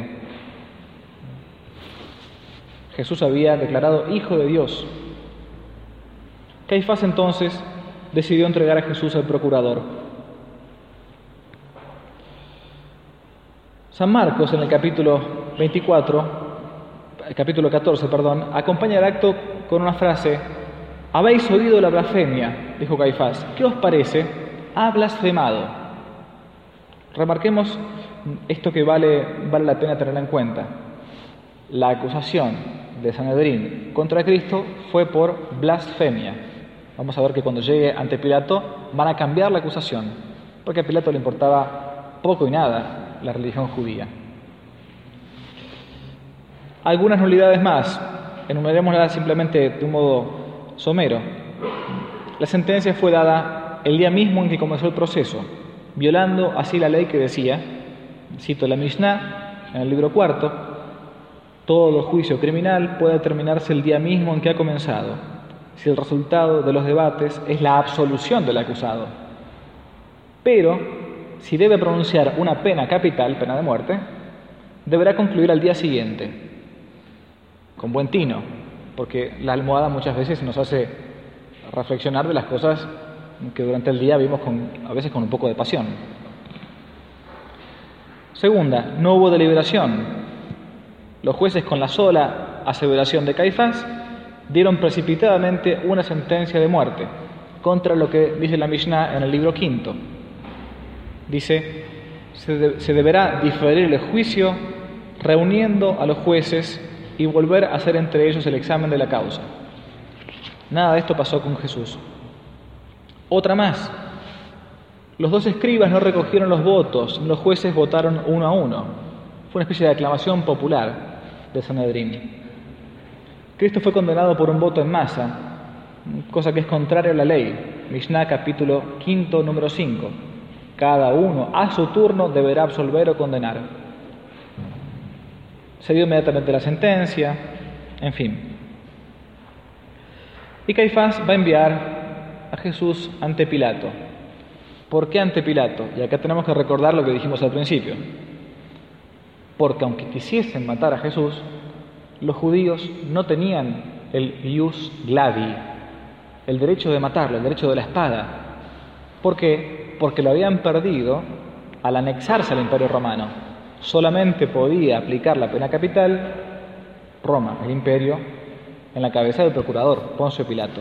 Jesús había declarado hijo de Dios. Caifás entonces decidió entregar a Jesús al procurador. San Marcos en el capítulo veinticuatro, el capítulo catorce, perdón, acompaña el acto con una frase: habéis oído la blasfemia, dijo Caifás. ¿Qué os parece? Ha blasfemado. Remarquemos esto que vale, vale la pena tener en cuenta. La acusación de Sanedrín contra Cristo fue por blasfemia. Vamos a ver que cuando llegue ante Pilato van a cambiar la acusación, porque a Pilato le importaba poco y nada la religión judía. Algunas nulidades más, enumerémoslas simplemente de un modo somero. La sentencia fue dada el día mismo en que comenzó el proceso, violando así la ley que decía, cito la Mishnah en el libro cuarto: todo juicio criminal puede terminarse el día mismo en que ha comenzado, si el resultado de los debates es la absolución del acusado. Pero, si debe pronunciar una pena capital, pena de muerte, deberá concluir al día siguiente, con buen tino, porque la almohada muchas veces nos hace reflexionar de las cosas que durante el día vimos con, a veces con un poco de pasión. Segunda, no hubo deliberación. Los jueces, con la sola aseveración de Caifás, dieron precipitadamente una sentencia de muerte, contra lo que dice la Mishnah en el libro quinto. Dice: se, de, se deberá diferir el juicio reuniendo a los jueces y volver a hacer entre ellos el examen de la causa. Nada de esto pasó con Jesús. Otra más. Los dos escribas no recogieron los votos, los jueces votaron uno a uno. Fue una especie de aclamación popular de Sanedrín. Cristo fue condenado por un voto en masa, cosa que es contraria a la ley. Mishnah capítulo quinto, número cinco. Cada uno a su turno deberá absolver o condenar. Se dio inmediatamente la sentencia, en fin. Y Caifás va a enviar a Jesús ante Pilato. ¿Por qué ante Pilato? Y acá tenemos que recordar lo que dijimos al principio. Porque aunque quisiesen matar a Jesús, los judíos no tenían el ius gladi, el derecho de matarlo, el derecho de la espada. ¿Por qué? Porque lo habían perdido al anexarse al Imperio Romano. Solamente podía aplicar la pena capital Roma, el imperio, en la cabeza del procurador, Poncio Pilato.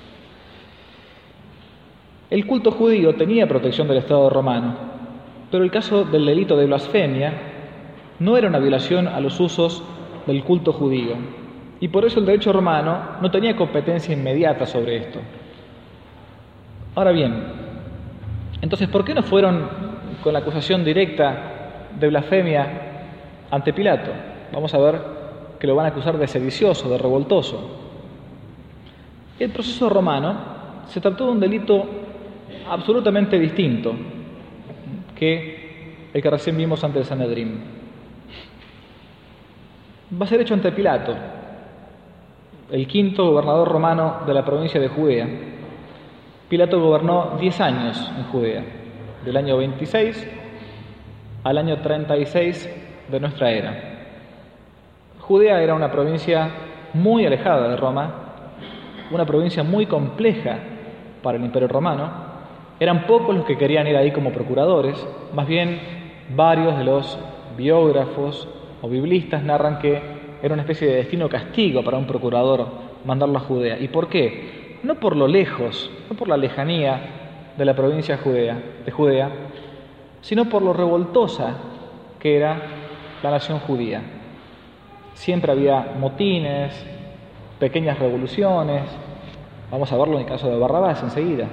El culto judío tenía protección del Estado romano, pero el caso del delito de blasfemia no era una violación a los usos del culto judío, y por eso el derecho romano no tenía competencia inmediata sobre esto. Ahora bien, entonces, ¿por qué no fueron con la acusación directa de blasfemia ante Pilato? Vamos a ver que lo van a acusar de sedicioso, de revoltoso. El proceso romano se trató de un delito absolutamente distinto que el que recién vimos ante el Sanedrín. Va a ser hecho ante Pilato, el quinto gobernador romano de la provincia de Judea. Pilato gobernó diez años en Judea, del año veintiséis al año treinta y seis de nuestra era. Judea era una provincia muy alejada de Roma, una provincia muy compleja para el Imperio Romano. Eran pocos los que querían ir ahí como procuradores, más bien varios de los biógrafos o biblistas narran que era una especie de destino castigo para un procurador mandarlo a Judea. ¿Y por qué? No por lo lejos, no por la lejanía de la provincia Judea, de Judea, sino por lo revoltosa que era la nación judía. Siempre había motines, pequeñas revoluciones. Vamos a verlo en el caso de Barrabás enseguida.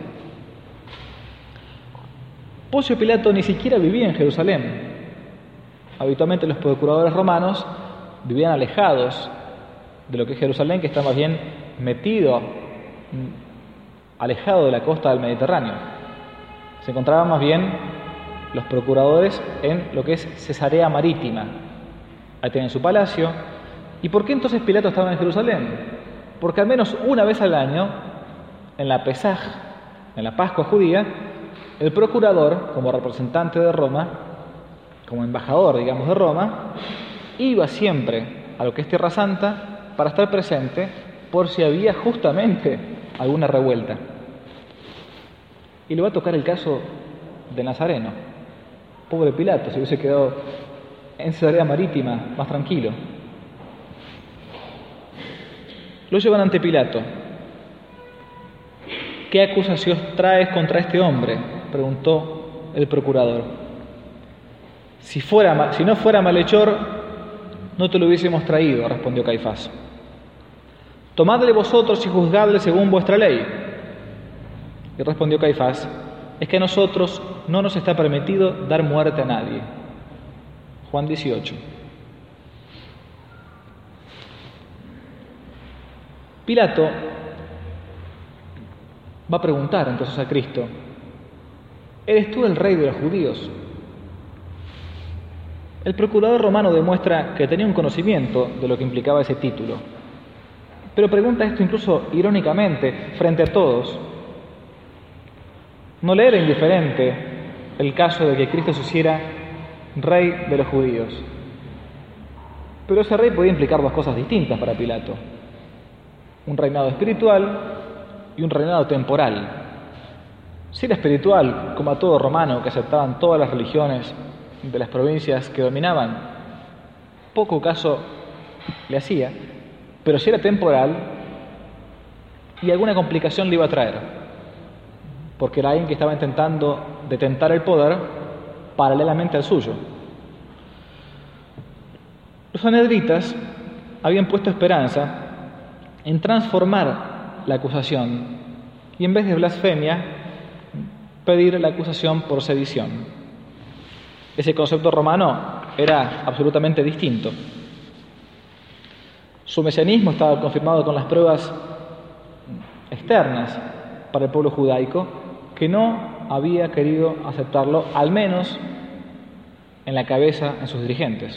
Poncio Pilato ni siquiera vivía en Jerusalén. Habitualmente los procuradores romanos vivían alejados de lo que es Jerusalén, que está más bien metido, alejado de la costa del Mediterráneo. Se encontraban más bien los procuradores en lo que es Cesarea Marítima. Ahí tienen su palacio. ¿Y por qué entonces Pilato estaba en Jerusalén? Porque al menos una vez al año, en la Pesaj, en la Pascua judía, el procurador, como representante de Roma, como embajador, digamos, de Roma, iba siempre a lo que es Tierra Santa para estar presente por si había justamente alguna revuelta. Y le va a tocar el caso de Nazareno. Pobre Pilato, se hubiese quedado en Cesarea Marítima más tranquilo. Lo llevan ante Pilato. ¿Qué acusación traes contra este hombre?, preguntó el procurador. Si, fuera, si no fuera malhechor, no te lo hubiésemos traído, respondió Caifás. Tomadle vosotros y juzgadle según vuestra ley. Y respondió Caifás, es que a nosotros no nos está permitido dar muerte a nadie. Juan dieciocho. Pilato va a preguntar entonces a Cristo, ¿eres tú el rey de los judíos? El procurador romano demuestra que tenía un conocimiento de lo que implicaba ese título, pero pregunta esto incluso irónicamente frente a todos. No le era indiferente el caso de que Cristo se hiciera rey de los judíos, pero ese rey podía implicar dos cosas distintas para Pilato: un reinado espiritual y un reinado temporal. Si era espiritual, como a todo romano que aceptaban todas las religiones de las provincias que dominaban, poco caso le hacía, pero si era temporal, y alguna complicación le iba a traer, porque era alguien que estaba intentando detentar el poder paralelamente al suyo. Los sanhedritas habían puesto esperanza en transformar la acusación y en vez de blasfemia pedir la acusación por sedición. Ese concepto romano era absolutamente distinto. Su mesianismo estaba confirmado con las pruebas externas para el pueblo judaico, que no había querido aceptarlo, al menos en la cabeza, en sus dirigentes.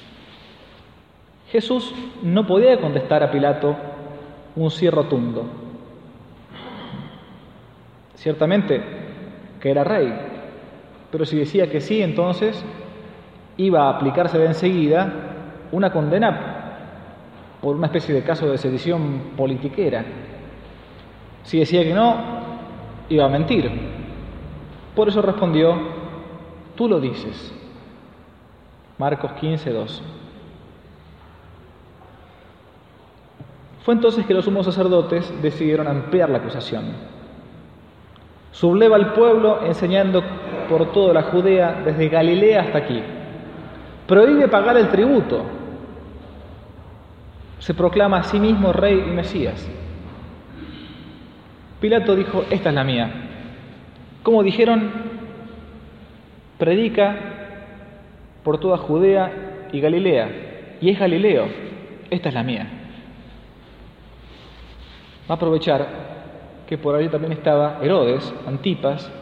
Jesús no podía contestar a Pilato un sí rotundo. Ciertamente que era rey, pero si decía que sí, entonces iba a aplicarse de enseguida una condena por una especie de caso de sedición politiquera. Si decía que no, iba a mentir. Por eso respondió, tú lo dices. Marcos quince, dos. Fue entonces que los sumos sacerdotes decidieron ampliar la acusación. Subleva al pueblo enseñando por toda la Judea, desde Galilea hasta aquí. Prohíbe pagar el tributo. Se proclama a sí mismo rey y Mesías. Pilato dijo, esta es la mía. Como dijeron, predica por toda Judea y Galilea, y es Galileo, esta es la mía. Va a aprovechar que por allí también estaba Herodes, Antipas,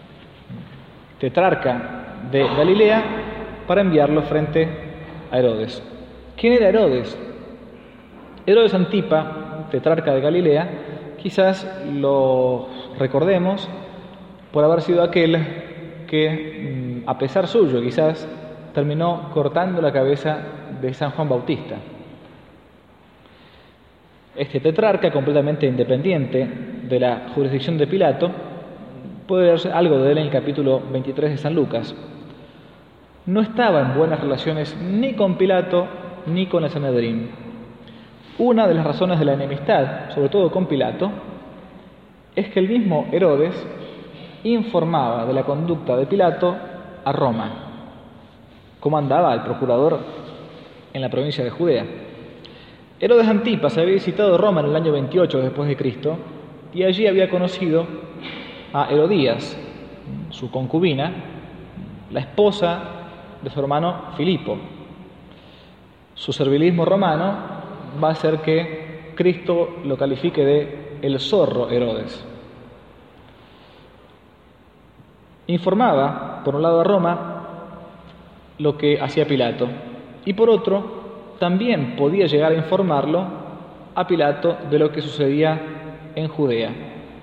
tetrarca de Galilea, para enviarlo frente a Herodes. ¿Quién era Herodes? Herodes Antipa, tetrarca de Galilea, quizás lo recordemos por haber sido aquel que, a pesar suyo, quizás terminó cortando la cabeza de San Juan Bautista. Este tetrarca, completamente independiente de la jurisdicción de Pilato, puede leerse algo de él en el capítulo veintitrés de San Lucas. no estaba en buenas relaciones ni con Pilato ni con el Sanedrín. Una de las razones de la enemistad, sobre todo con Pilato, es que el mismo Herodes informaba de la conducta de Pilato a Roma, como andaba el procurador en la provincia de Judea. Herodes Antipas había visitado Roma en el año veintiocho después de Cristo y allí había conocido a Herodías, su concubina, la esposa de su hermano Filipo. Su servilismo romano va a hacer que Cristo lo califique de el zorro Herodes. Informaba, por un lado, a Roma lo que hacía Pilato, y por otro, también podía llegar a informarlo a Pilato de lo que sucedía en Judea.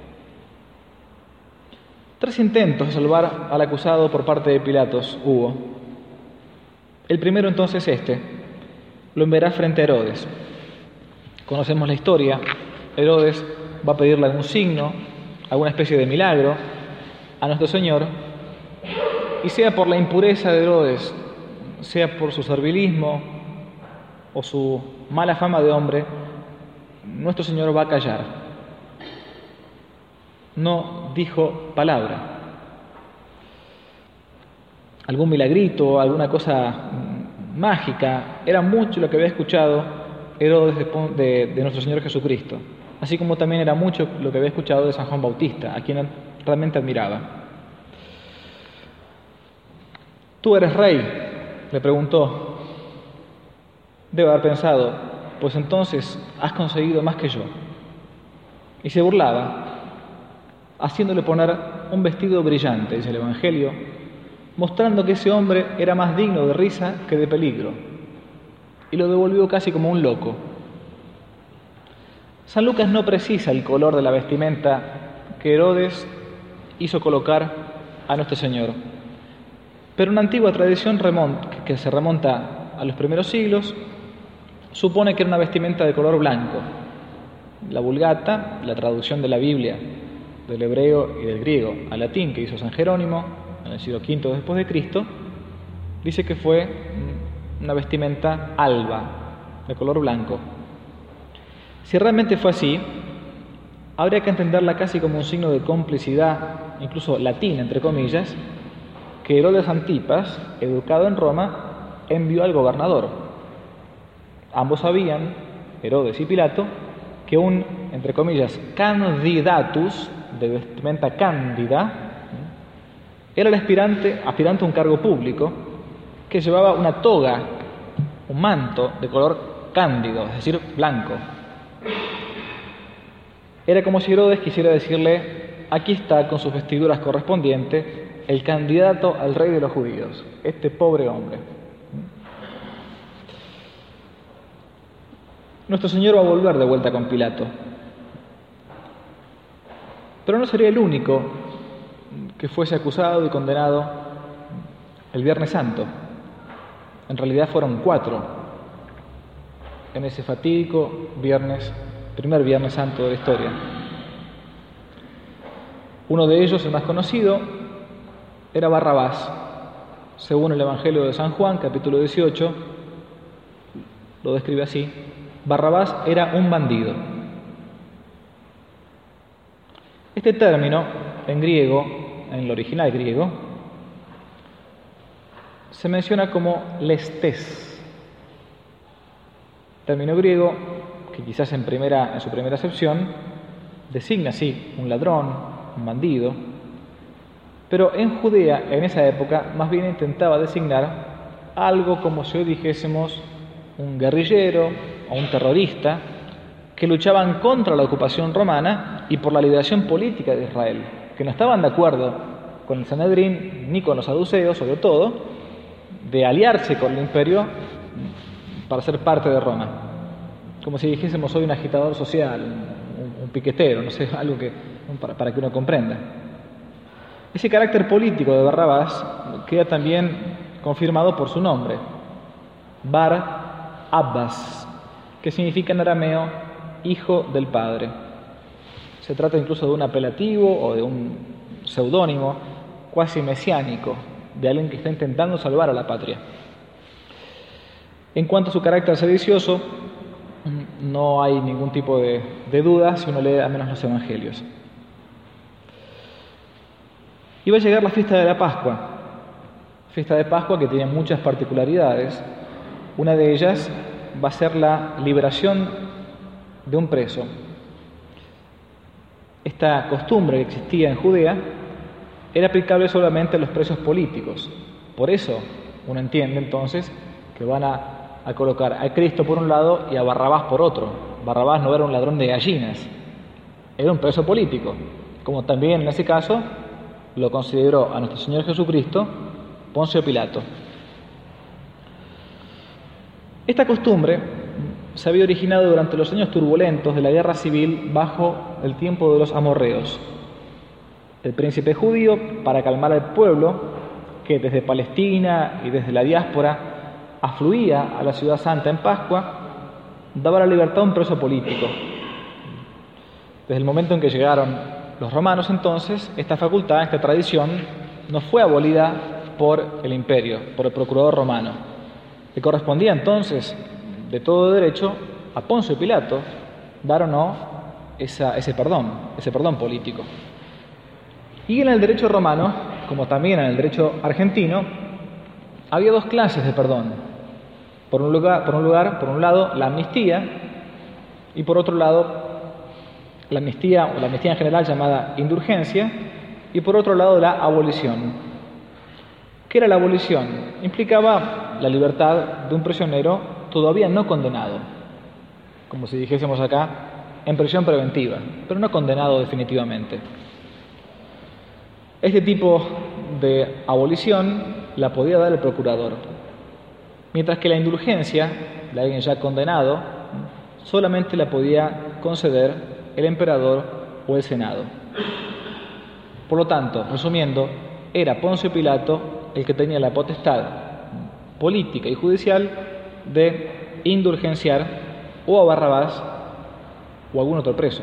Tres intentos de salvar al acusado por parte de Pilatos hubo. El primero entonces este, lo enviará frente a Herodes. Conocemos la historia. Herodes va a pedirle algún signo, alguna especie de milagro a nuestro Señor, y sea por la impureza de Herodes, sea por su servilismo o su mala fama de hombre, nuestro Señor va a callar. No dijo palabra. Algún milagrito, alguna cosa mágica, era mucho lo que había escuchado Herodes de, de, de nuestro Señor Jesucristo, así como también era mucho lo que había escuchado de San Juan Bautista, a quien realmente admiraba. ¿Tú eres rey?, le preguntó. Debe haber pensado, pues entonces has conseguido más que yo. Y se burlaba, haciéndole poner un vestido brillante, dice el Evangelio, mostrando que ese hombre era más digno de risa que de peligro, y lo devolvió casi como un loco. San Lucas no precisa el color de la vestimenta que Herodes hizo colocar a nuestro Señor, pero una antigua tradición remonta, que se remonta a los primeros siglos, supone que era una vestimenta de color blanco. La Vulgata, la traducción de la Biblia del hebreo y del griego al latín que hizo San Jerónimo en el siglo quinto después de Cristo, dice que fue una vestimenta alba, de color blanco. Si realmente fue así, habría que entenderla casi como un signo de complicidad, incluso latín, entre comillas, que Herodes Antipas, educado en Roma, envió al gobernador. Ambos sabían, Herodes y Pilato, que un, entre comillas, candidatus, de vestimenta cándida, era el aspirante, aspirante a un cargo público que llevaba una toga, un manto de color cándido, es decir, blanco. Era como si Herodes quisiera decirle: aquí está con sus vestiduras correspondientes el candidato al rey de los judíos, este pobre hombre. Nuestro Señor va a volver de vuelta con Pilato, pero no sería el único que fuese acusado y condenado el Viernes Santo. En realidad fueron cuatro en ese fatídico viernes, primer Viernes Santo de la historia. Uno de ellos, el más conocido, era Barrabás. Según el Evangelio de San Juan, capítulo dieciocho, lo describe así: Barrabás era un bandido. Este término, en griego, en el original griego, se menciona como lestés, término griego que quizás en, primera, en su primera acepción designa, sí, un ladrón, un bandido, pero en Judea, en esa época, más bien intentaba designar algo como si hoy dijésemos un guerrillero o un terrorista que luchaban contra la ocupación romana y por la liberación política de Israel, que no estaban de acuerdo con el Sanedrín ni con los saduceos, sobre todo, de aliarse con el imperio para ser parte de Roma. Como si dijésemos hoy un agitador social, un, un piquetero, no sé, algo que para, para que uno comprenda. Ese carácter político de Barrabás queda también confirmado por su nombre, Bar Abbas, que significa en arameo hijo del padre. Se trata incluso de un apelativo o de un seudónimo cuasi mesiánico de alguien que está intentando salvar a la patria. En cuanto a su carácter sedicioso, no hay ningún tipo de, de duda si uno lee al menos los evangelios. Iba a llegar la fiesta de la Pascua, fiesta de Pascua que tiene muchas particularidades. Una de ellas va a ser la liberación de un preso. Esta costumbre que existía en Judea era aplicable solamente a los presos políticos. Por eso uno entiende entonces que van a, a colocar a Cristo por un lado y a Barrabás por otro. Barrabás no era un ladrón de gallinas, era un preso político, como también en ese caso lo consideró a nuestro Señor Jesucristo Poncio Pilato. Esta costumbre se había originado durante los años turbulentos de la guerra civil bajo el tiempo de los amorreos. El príncipe judío, para calmar al pueblo, que desde Palestina y desde la diáspora afluía a la ciudad santa en Pascua, daba la libertad a un preso político. Desde el momento en que llegaron los romanos, entonces, esta facultad, esta tradición, no fue abolida por el imperio, por el procurador romano. Le correspondía entonces, de todo derecho, a Poncio Pilato dar o no esa, ese perdón, ese perdón político. Y en el derecho romano, como también en el derecho argentino, había dos clases de perdón. Por un lugar, por un lugar, por un lado, la amnistía, y por otro lado, la amnistía o la amnistía en general llamada indulgencia, y por otro lado, la abolición. ¿Qué era la abolición? Implicaba la libertad de un prisionero todavía no condenado, como si dijésemos acá, en prisión preventiva, pero no condenado definitivamente. Este tipo de abolición la podía dar el procurador, mientras que la indulgencia de alguien ya condenado solamente la podía conceder el emperador o el senado. Por lo tanto, resumiendo, era Poncio Pilato el que tenía la potestad política y judicial de indulgenciar o a Barrabás o a algún otro preso.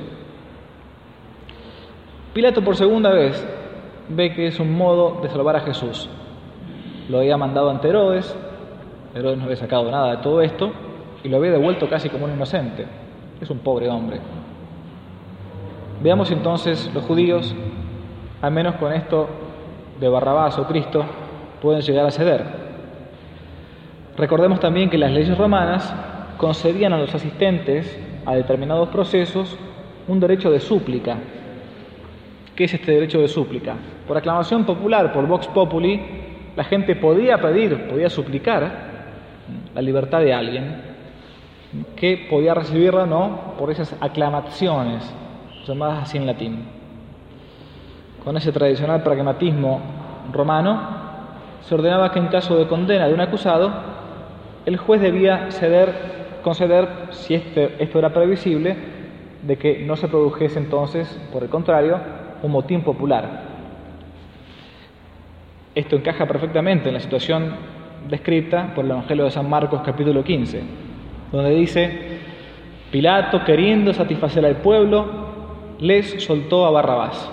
Pilato por segunda vez ve que es un modo de salvar a Jesús. Lo había mandado ante Herodes, Herodes no había sacado nada de todo esto y lo había devuelto casi como un inocente. Es un pobre hombre. Veamos entonces los judíos, al menos con esto de Barrabás o Cristo, pueden llegar a ceder. Recordemos también que las leyes romanas concedían a los asistentes a determinados procesos un derecho de súplica. ¿Qué es este derecho de súplica? Por aclamación popular, por vox populi, la gente podía pedir, podía suplicar la libertad de alguien, que podía recibirla o no por esas aclamaciones, llamadas así en latín. Con ese tradicional pragmatismo romano, se ordenaba que en caso de condena de un acusado, el juez debía ceder, conceder, si este, esto era previsible, de que no se produjese entonces, por el contrario, un motín popular. Esto encaja perfectamente en la situación descrita por el Evangelio de San Marcos, capítulo quince, donde dice: Pilato, queriendo satisfacer al pueblo, les soltó a Barrabás.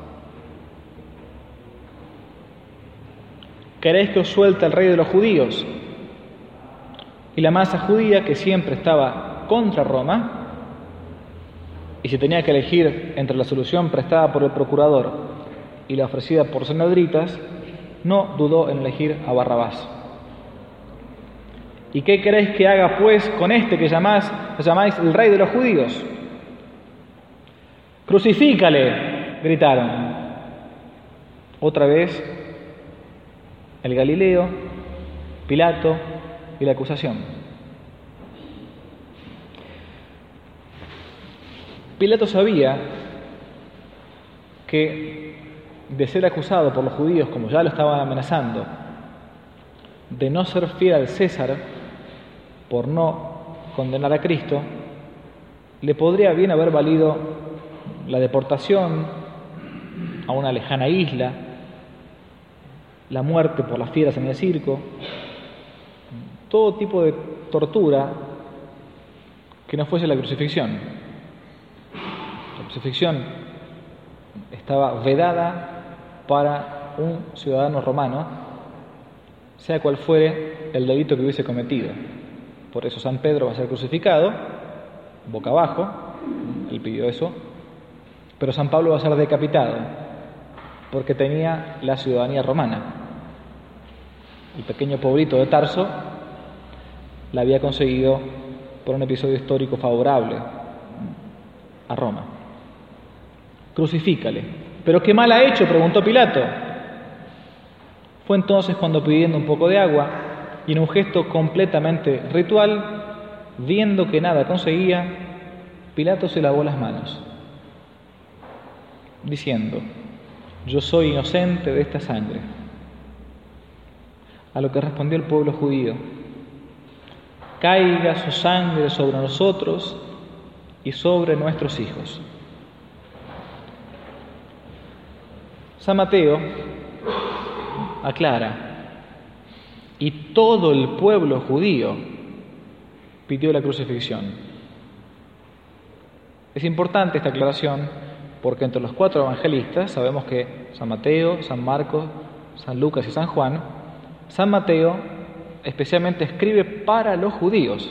¿Queréis que os suelte el rey de los judíos? Y la masa judía, que siempre estaba contra Roma, y se tenía que elegir entre la solución prestada por el procurador y la ofrecida por senadritas, no dudó en elegir a Barrabás. ¿Y qué queréis que haga pues con este que llamáis, llamáis el rey de los judíos? ¡Crucifícale!, gritaron. Otra vez el Galileo, Pilato y la acusación. Pilato sabía que de ser acusado por los judíos, como ya lo estaban amenazando, de no ser fiel al César por no condenar a Cristo, le podría bien haber valido la deportación a una lejana isla, la muerte por las fieras en el circo, todo tipo de tortura que no fuese la crucifixión. La crucifixión estaba vedada para un ciudadano romano sea cual fuere el delito que hubiese cometido. Por eso San Pedro va a ser crucificado, boca abajo, él pidió eso, pero San Pablo va a ser decapitado, porque tenía la ciudadanía romana. El pequeño pueblito de Tarso la había conseguido por un episodio histórico favorable a Roma. Crucifícale. ¿Pero qué mal ha hecho?, preguntó Pilato. Fue entonces cuando, pidiendo un poco de agua y en un gesto completamente ritual, viendo que nada conseguía, Pilato se lavó las manos, diciendo: yo soy inocente de esta sangre. A lo que respondió el pueblo judío: caiga su sangre sobre nosotros y sobre nuestros hijos. San Mateo aclara: y todo el pueblo judío pidió la crucifixión. Es importante esta aclaración porque entre los cuatro evangelistas sabemos que San Mateo, San Marcos, San Lucas y San Juan, San Mateo especialmente escribe para los judíos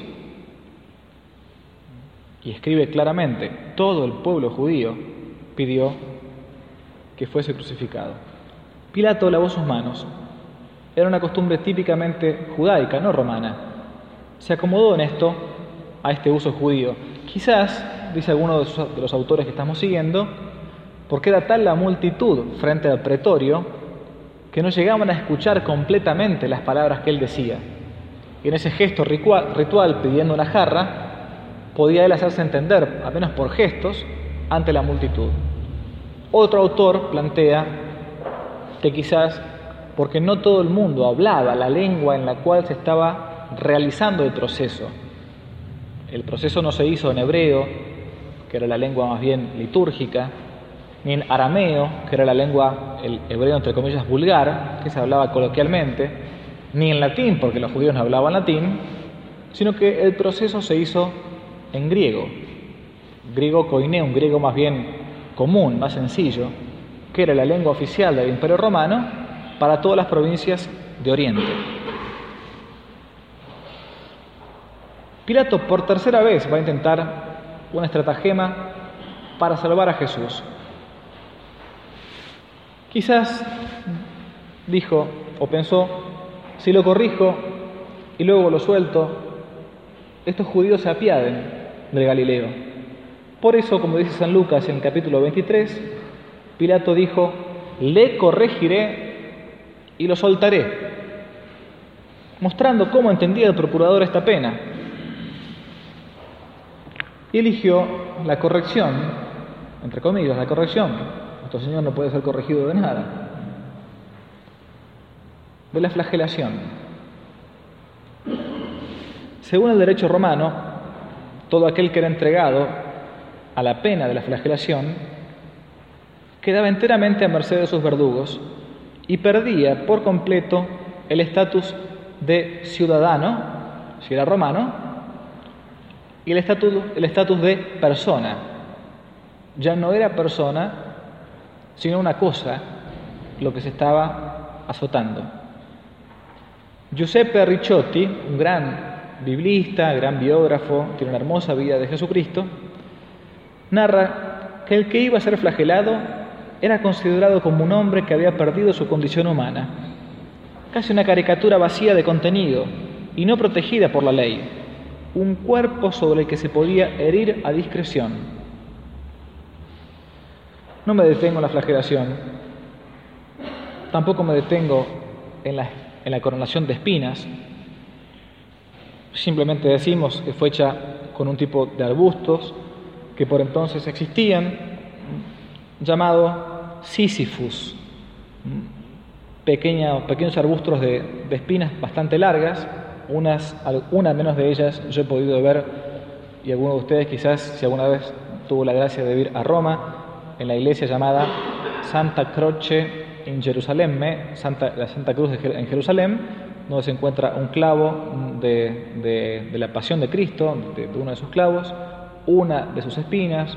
y escribe claramente: todo el pueblo judío pidió que fuese crucificado. Pilato lavó sus manos. Era una costumbre típicamente judaica, no romana. Se acomodó en esto a este uso judío. Quizás, dice alguno de, sus, de los autores que estamos siguiendo, porque era tal la multitud frente al pretorio que no llegaban a escuchar completamente las palabras que él decía. Y en ese gesto ritual, ritual pidiendo una jarra, podía él hacerse entender, al menos por gestos, ante la multitud. Otro autor plantea que quizás porque no todo el mundo hablaba la lengua en la cual se estaba realizando el proceso. El proceso no se hizo en hebreo, que era la lengua más bien litúrgica, ni en arameo, que era la lengua, el hebreo entre comillas vulgar, que se hablaba coloquialmente, ni en latín, porque los judíos no hablaban latín, sino que el proceso se hizo en griego, griego koiné, un griego más bien común, más sencillo, que era la lengua oficial del Imperio Romano para todas las provincias de Oriente. Pilato por tercera vez va a intentar una estratagema para salvar a Jesús. Quizás dijo o pensó: si lo corrijo y luego lo suelto, estos judíos se apiaden del Galileo. Por eso, como dice San Lucas en el capítulo veintitrés, Pilato dijo: le corregiré y lo soltaré, mostrando cómo entendía el procurador esta pena. Y eligió la corrección, entre comillas, la corrección. Nuestro Señor no puede ser corregido de nada. De la flagelación. Según el derecho romano, todo aquel que era entregado a la pena de la flagelación quedaba enteramente a merced de sus verdugos y perdía por completo el estatus de ciudadano, si era romano, y el estatus el estatus de persona. Ya no era persona, sino una cosa, lo que se estaba azotando. Giuseppe Ricciotti, un gran biblista, gran biógrafo, tiene una hermosa vida de Jesucristo, narra que el que iba a ser flagelado era considerado como un hombre que había perdido su condición humana, casi una caricatura vacía de contenido y no protegida por la ley, un cuerpo sobre el que se podía herir a discreción. No me detengo en la flagelación, tampoco me detengo en la, en la coronación de espinas. Simplemente decimos que fue hecha con un tipo de arbustos que por entonces existían, llamado Sísifus, Pequeña, pequeños arbustos de, de espinas bastante largas, unas, una menos de ellas yo he podido ver, y alguno de ustedes quizás, si alguna vez tuvo la gracia de ir a Roma, en la iglesia llamada Santa Croce in Gerusalemme, Santa, la Santa Cruz de, en Jerusalén, donde se encuentra un clavo de, de, de la pasión de Cristo, de, de uno de sus clavos, una de sus espinas,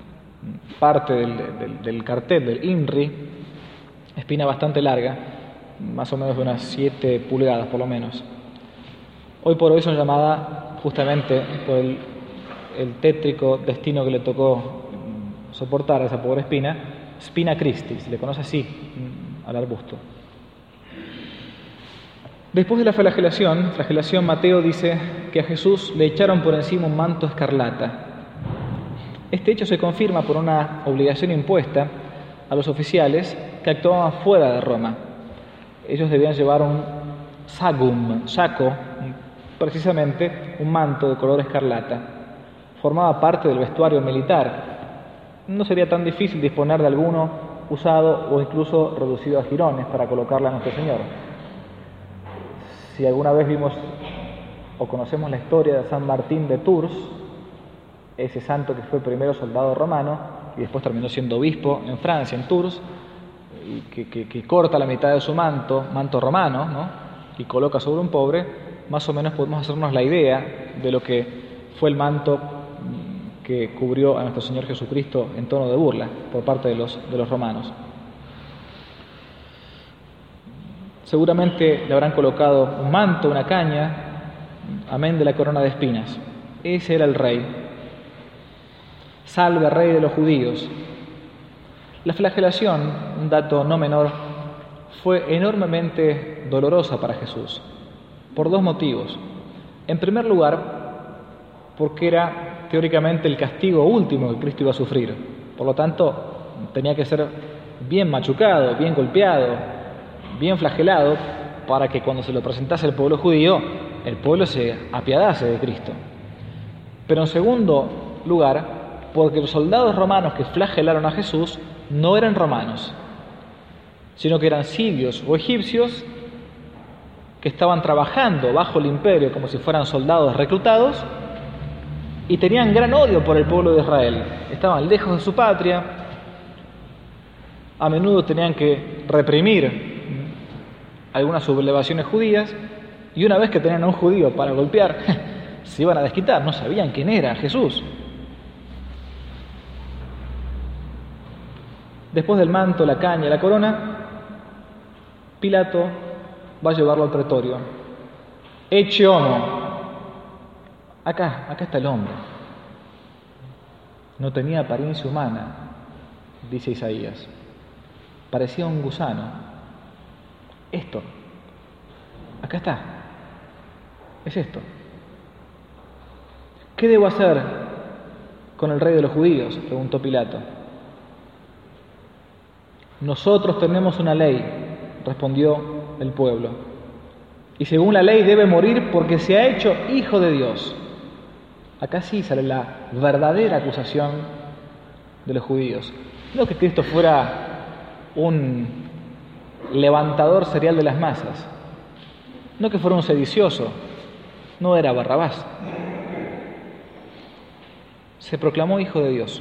parte del, del, del cartel, del I N R I, espina bastante larga, más o menos de unas siete pulgadas por lo menos. Hoy por hoy son llamadas justamente por el, el tétrico destino que le tocó soportar a esa pobre espina, Spina Christi, se le conoce así al arbusto. Después de la flagelación, flagelación Mateo dice que a Jesús le echaron por encima un manto escarlata. Este hecho se confirma por una obligación impuesta a los oficiales que actuaban fuera de Roma. Ellos debían llevar un sagum, saco, precisamente un manto de color escarlata. Formaba parte del vestuario militar. No sería tan difícil disponer de alguno usado o incluso reducido a jirones para colocarle a nuestro Señor. Si alguna vez vimos o conocemos la historia de San Martín de Tours, ese santo que fue primero soldado romano y después terminó siendo obispo en Francia, en Tours, y que, que, que corta la mitad de su manto, manto romano, ¿no? Y coloca sobre un pobre, más o menos podemos hacernos la idea de lo que fue el manto que cubrió a nuestro Señor Jesucristo en tono de burla por parte de los, de los romanos. Seguramente le habrán colocado un manto, una caña, amén de la corona de espinas. Ese era el rey. Salve, rey de los judíos. La flagelación, un dato no menor, fue enormemente dolorosa para Jesús, por dos motivos. En primer lugar, porque era teóricamente el castigo último que Cristo iba a sufrir. Por lo tanto, tenía que ser bien machucado, bien golpeado, bien flagelado, para que cuando se lo presentase al pueblo judío, el pueblo se apiadase de Cristo. Pero en segundo lugar, porque los soldados romanos que flagelaron a Jesús no eran romanos, sino que eran sirios o egipcios que estaban trabajando bajo el imperio como si fueran soldados reclutados y tenían gran odio por el pueblo de Israel. Estaban lejos de su patria, a menudo tenían que reprimir algunas sublevaciones judías, y una vez que tenían a un judío para golpear, se iban a desquitar, no sabían quién era Jesús. Después del manto, la caña y la corona, Pilato va a llevarlo al pretorio. Ecce homo. Acá, acá está el hombre. No tenía apariencia humana, dice Isaías. Parecía un gusano. Esto. Acá está. Es esto. ¿Qué debo hacer con el rey de los judíos?, preguntó Pilato. Nosotros tenemos una ley, respondió el pueblo, y según la ley debe morir porque se ha hecho hijo de Dios. Acá sí sale la verdadera acusación de los judíos. No que Cristo fuera un levantador serial de las masas, no que fuera un sedicioso, no era Barrabás. Se proclamó hijo de Dios.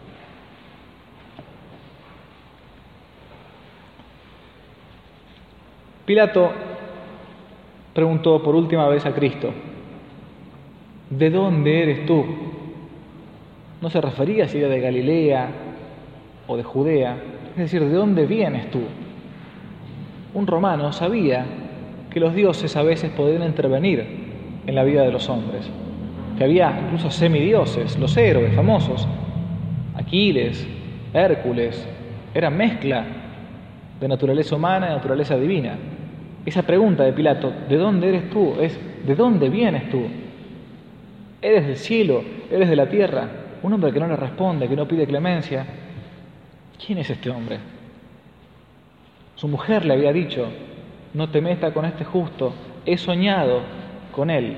Pilato preguntó por última vez a Cristo: ¿de dónde eres tú? No se refería si era de Galilea o de Judea, es decir, ¿de dónde vienes tú? Un romano sabía que los dioses a veces podían intervenir en la vida de los hombres, que había incluso semidioses, los héroes famosos, Aquiles, Hércules, eran mezcla de naturaleza humana y naturaleza divina. Esa pregunta de Pilato, ¿de dónde eres tú?, es ¿de dónde vienes tú? ¿Eres del cielo? ¿Eres de la tierra? Un hombre que no le responde, que no pide clemencia. ¿Quién es este hombre? Su mujer le había dicho: no te metas con este justo, he soñado con él.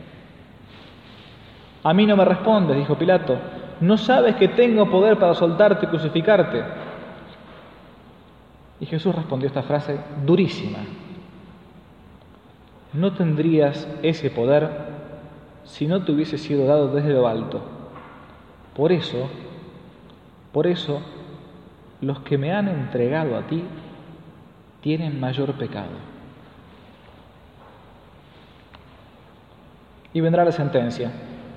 A mí no me respondes, dijo Pilato, ¿no sabes que tengo poder para soltarte y crucificarte? Y Jesús respondió esta frase durísima: no tendrías ese poder si no te hubiese sido dado desde lo alto. Por eso, por eso, los que me han entregado a ti tienen mayor pecado. Y vendrá la sentencia.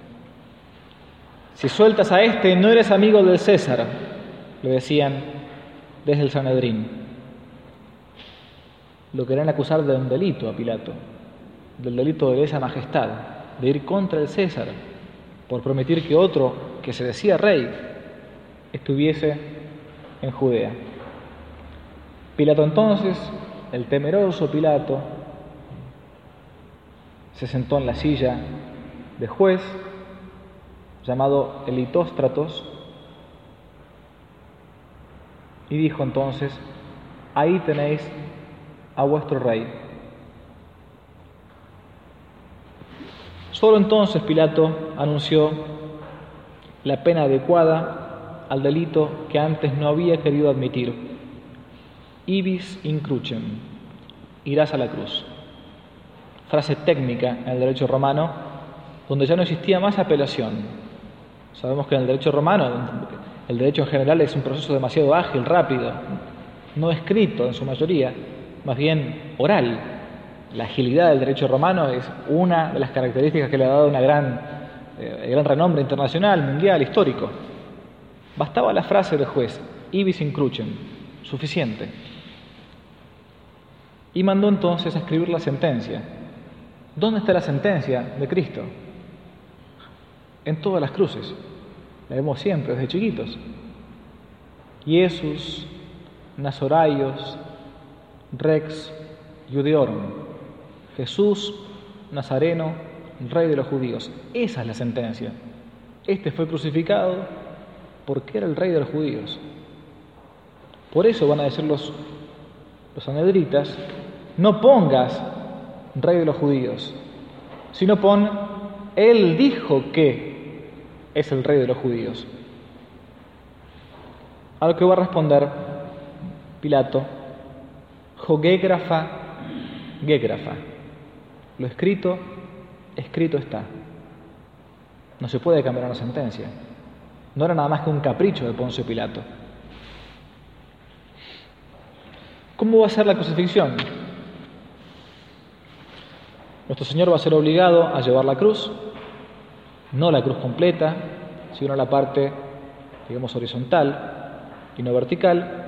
Si sueltas a este, no eres amigo del César, le decían desde el Sanedrín. lo querían acusar de un delito a Pilato, del delito de lesa majestad, de ir contra el César, por permitir que otro, que se decía rey, estuviese en Judea. Pilato entonces, el temeroso Pilato, se sentó en la silla de juez, llamado Elitóstratos, y dijo entonces: ahí tenéis a vuestro rey. Solo entonces Pilato anunció la pena adecuada al delito que antes no había querido admitir: ibis in crucem, irás a la cruz. Frase técnica en el derecho romano, donde ya no existía más apelación. Sabemos que en el derecho romano, el derecho en general es un proceso demasiado ágil, rápido, no escrito en su mayoría, más bien oral. La agilidad del derecho romano es una de las características que le ha dado una gran, eh, gran renombre internacional, mundial, histórico. Bastaba la frase del juez, ibis in crucem, suficiente. Y mandó entonces a escribir la sentencia. ¿Dónde está la sentencia de Cristo? En todas las cruces. La vemos siempre, desde chiquitos. Iesus Nazoraios Rex Judeorum. Jesús Nazareno, Rey de los judíos. Esa es la sentencia. Este fue crucificado porque era el Rey de los judíos. Por eso van a decir los, los sanhedritas: no pongas Rey de los judíos, sino pon: Él dijo que es el Rey de los judíos. A lo que va a responder Pilato: Jogégrafa, gégrafa. Lo escrito, escrito está. No se puede cambiar una sentencia. No era nada más que un capricho de Poncio Pilato. ¿Cómo va a ser la crucifixión? Nuestro Señor va a ser obligado a llevar la cruz, no la cruz completa, sino la parte, digamos, horizontal y no vertical.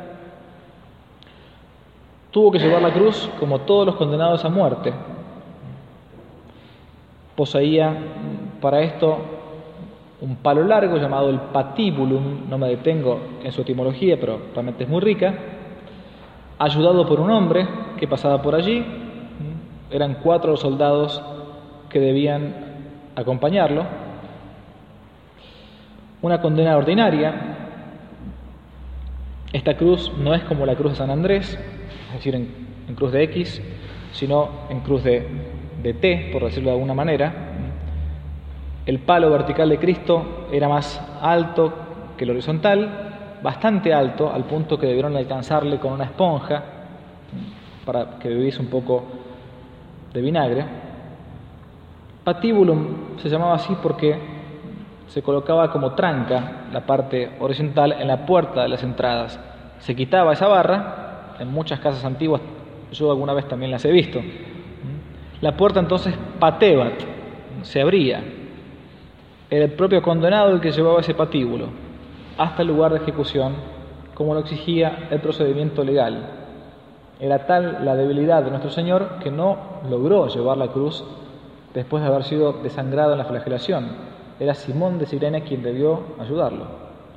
Tuvo que llevar la cruz como todos los condenados a muerte. Poseía para esto un palo largo llamado el patibulum, no me detengo en su etimología, pero realmente es muy rica, ayudado por un hombre que pasaba por allí. Eran cuatro los soldados que debían acompañarlo. Una condena ordinaria. Esta cruz no es como la cruz de San Andrés, es decir, en, en cruz de X, sino en cruz de, de T, por decirlo de alguna manera. El palo vertical de Cristo era más alto que el horizontal, bastante alto, al punto que debieron alcanzarle con una esponja para que bebiese un poco de vinagre. Patibulum se llamaba así porque se colocaba como tranca la parte horizontal en la puerta de las entradas. Se quitaba esa barra, en muchas casas antiguas, yo alguna vez también las he visto. La puerta entonces patebat, se abría. Era el propio condenado el que llevaba ese patíbulo hasta el lugar de ejecución, como lo exigía el procedimiento legal. Era tal la debilidad de nuestro Señor que no logró llevar la cruz después de haber sido desangrado en la flagelación. Era Simón de Cirene quien debió ayudarlo.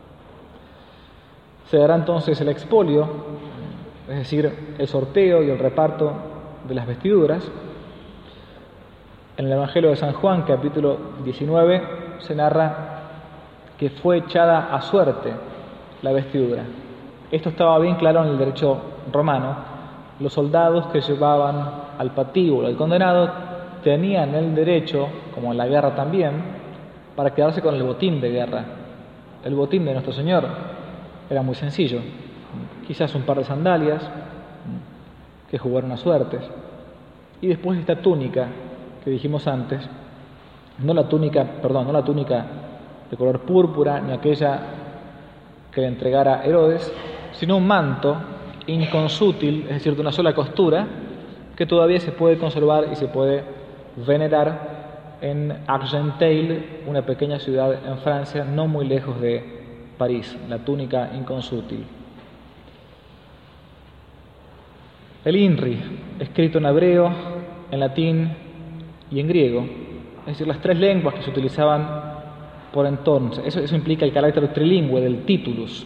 Se dará entonces el expolio, es decir, el sorteo y el reparto de las vestiduras. En el Evangelio de San Juan, capítulo diecinueve, se narra que fue echada a suerte la vestidura. Esto estaba bien claro en el derecho romano. Los soldados que llevaban al patíbulo al condenado tenían el derecho, como en la guerra también, para quedarse con el botín de guerra. El botín de nuestro Señor era muy sencillo, quizás un par de sandalias que jugaron a suertes, y después esta túnica que dijimos antes, no la túnica, perdón, no la túnica de color púrpura ni aquella que le entregara Herodes, sino un manto inconsútil, es decir, de una sola costura, que todavía se puede conservar y se puede venerar en Argenteuil, una pequeña ciudad en Francia, no muy lejos de París, la túnica inconsútil. El INRI, escrito en hebreo, en latín y en griego, es decir, las tres lenguas que se utilizaban por entonces. Eso, eso implica el carácter trilingüe del titulus.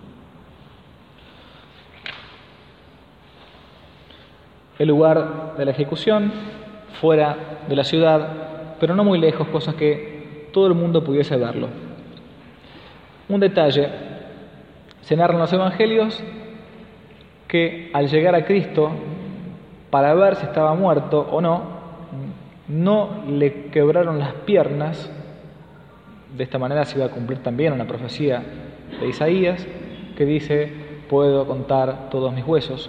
El lugar de la ejecución, fuera de la ciudad, pero no muy lejos, cosas que todo el mundo pudiese verlo. Un detalle, se narra en los evangelios que al llegar a Cristo, para ver si estaba muerto o no, no le quebraron las piernas. De esta manera se iba a cumplir también una profecía de Isaías que dice: puedo contar todos mis huesos.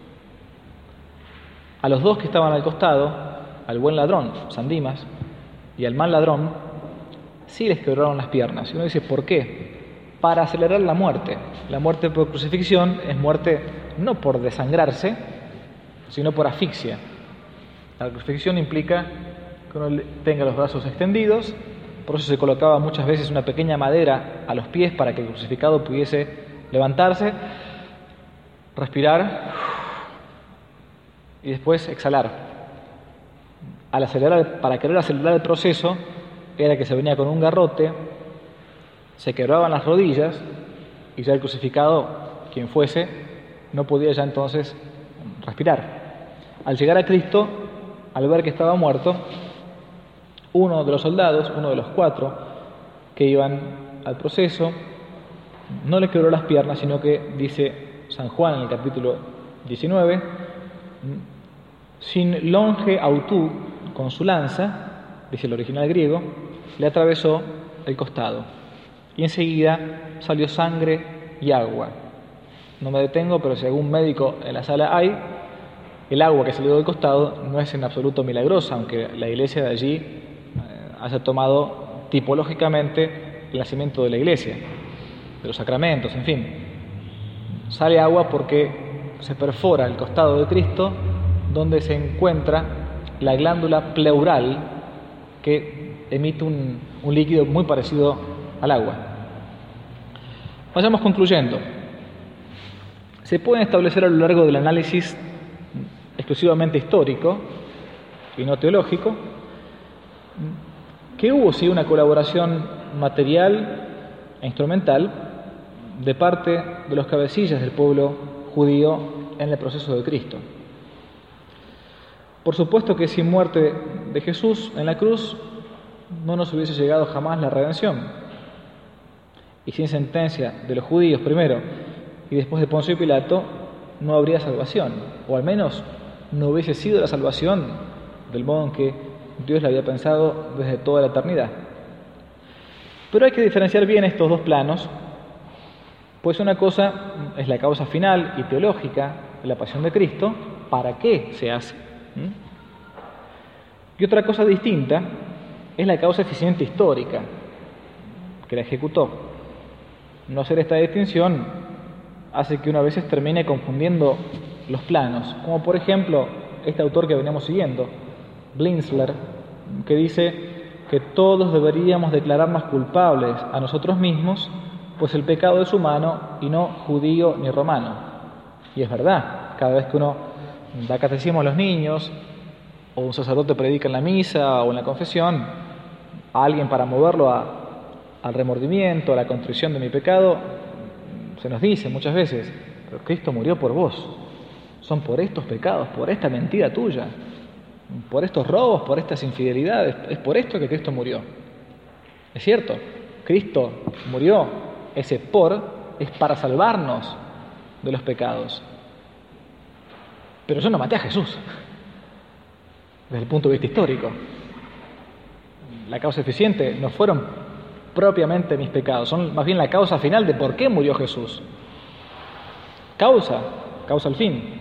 A los dos que estaban al costado, al buen ladrón, San Dimas, y al mal ladrón, sí les quebraron las piernas. Y uno dice, ¿por qué? Para acelerar la muerte. La muerte por crucifixión es muerte no por desangrarse, sino por asfixia. La crucifixión implica que uno tenga los brazos extendidos, por eso se colocaba muchas veces una pequeña madera a los pies para que el crucificado pudiese levantarse, respirar y después exhalar. Al acelerar, para querer acelerar el proceso, era que se venía con un garrote, se quebraban las rodillas y ya el crucificado, quien fuese, no podía ya entonces respirar. Al llegar a Cristo, al ver que estaba muerto, uno de los soldados, uno de los cuatro que iban al proceso, no le quebró las piernas, sino que, dice San Juan en el capítulo diecinueve, sin longe autú, con su lanza, dice el original griego, le atravesó el costado y enseguida salió sangre y agua. No me detengo, pero si algún médico en la sala hay, el agua que salió del costado no es en absoluto milagrosa, aunque la iglesia de allí eh, haya tomado tipológicamente el nacimiento de la iglesia, de los sacramentos, en fin. Sale agua porque se perfora el costado de Cristo, donde se encuentra la glándula pleural que emite un, un líquido muy parecido al agua. Vayamos concluyendo. Se puede establecer a lo largo del análisis exclusivamente histórico y no teológico que hubo sí una colaboración material e instrumental de parte de los cabecillas del pueblo judío en el proceso de Cristo. Por supuesto que sin muerte de Jesús en la cruz no nos hubiese llegado jamás la redención, y sin sentencia de los judíos primero y después de Poncio Pilato no habría salvación, o al menos no hubiese sido la salvación del modo en que Dios la había pensado desde toda la eternidad. Pero hay que diferenciar bien estos dos planos, pues una cosa es la causa final y teológica de la pasión de Cristo, ¿para qué se hace? ¿Mm? Y otra cosa distinta es la causa eficiente histórica que la ejecutó. No hacer esta distinción hace que uno a veces termine confundiendo los planos, como por ejemplo este autor que veníamos siguiendo, Blinzler, que dice que todos deberíamos declararnos culpables a nosotros mismos, pues el pecado es humano y no judío ni romano. Y es verdad, cada vez que uno da catecismo a los niños, o un sacerdote predica en la misa o en la confesión, a alguien para moverlo a, al remordimiento, a la contrición de mi pecado, se nos dice muchas veces, pero Cristo murió por vos, son por estos pecados, por esta mentira tuya, por estos robos, por estas infidelidades, es por esto que Cristo murió. Es cierto, Cristo murió, ese por es para salvarnos de los pecados. Pero yo no maté a Jesús, desde el punto de vista histórico. La causa eficiente no fueron propiamente mis pecados, son más bien la causa final de por qué murió Jesús. Causa, causa al fin.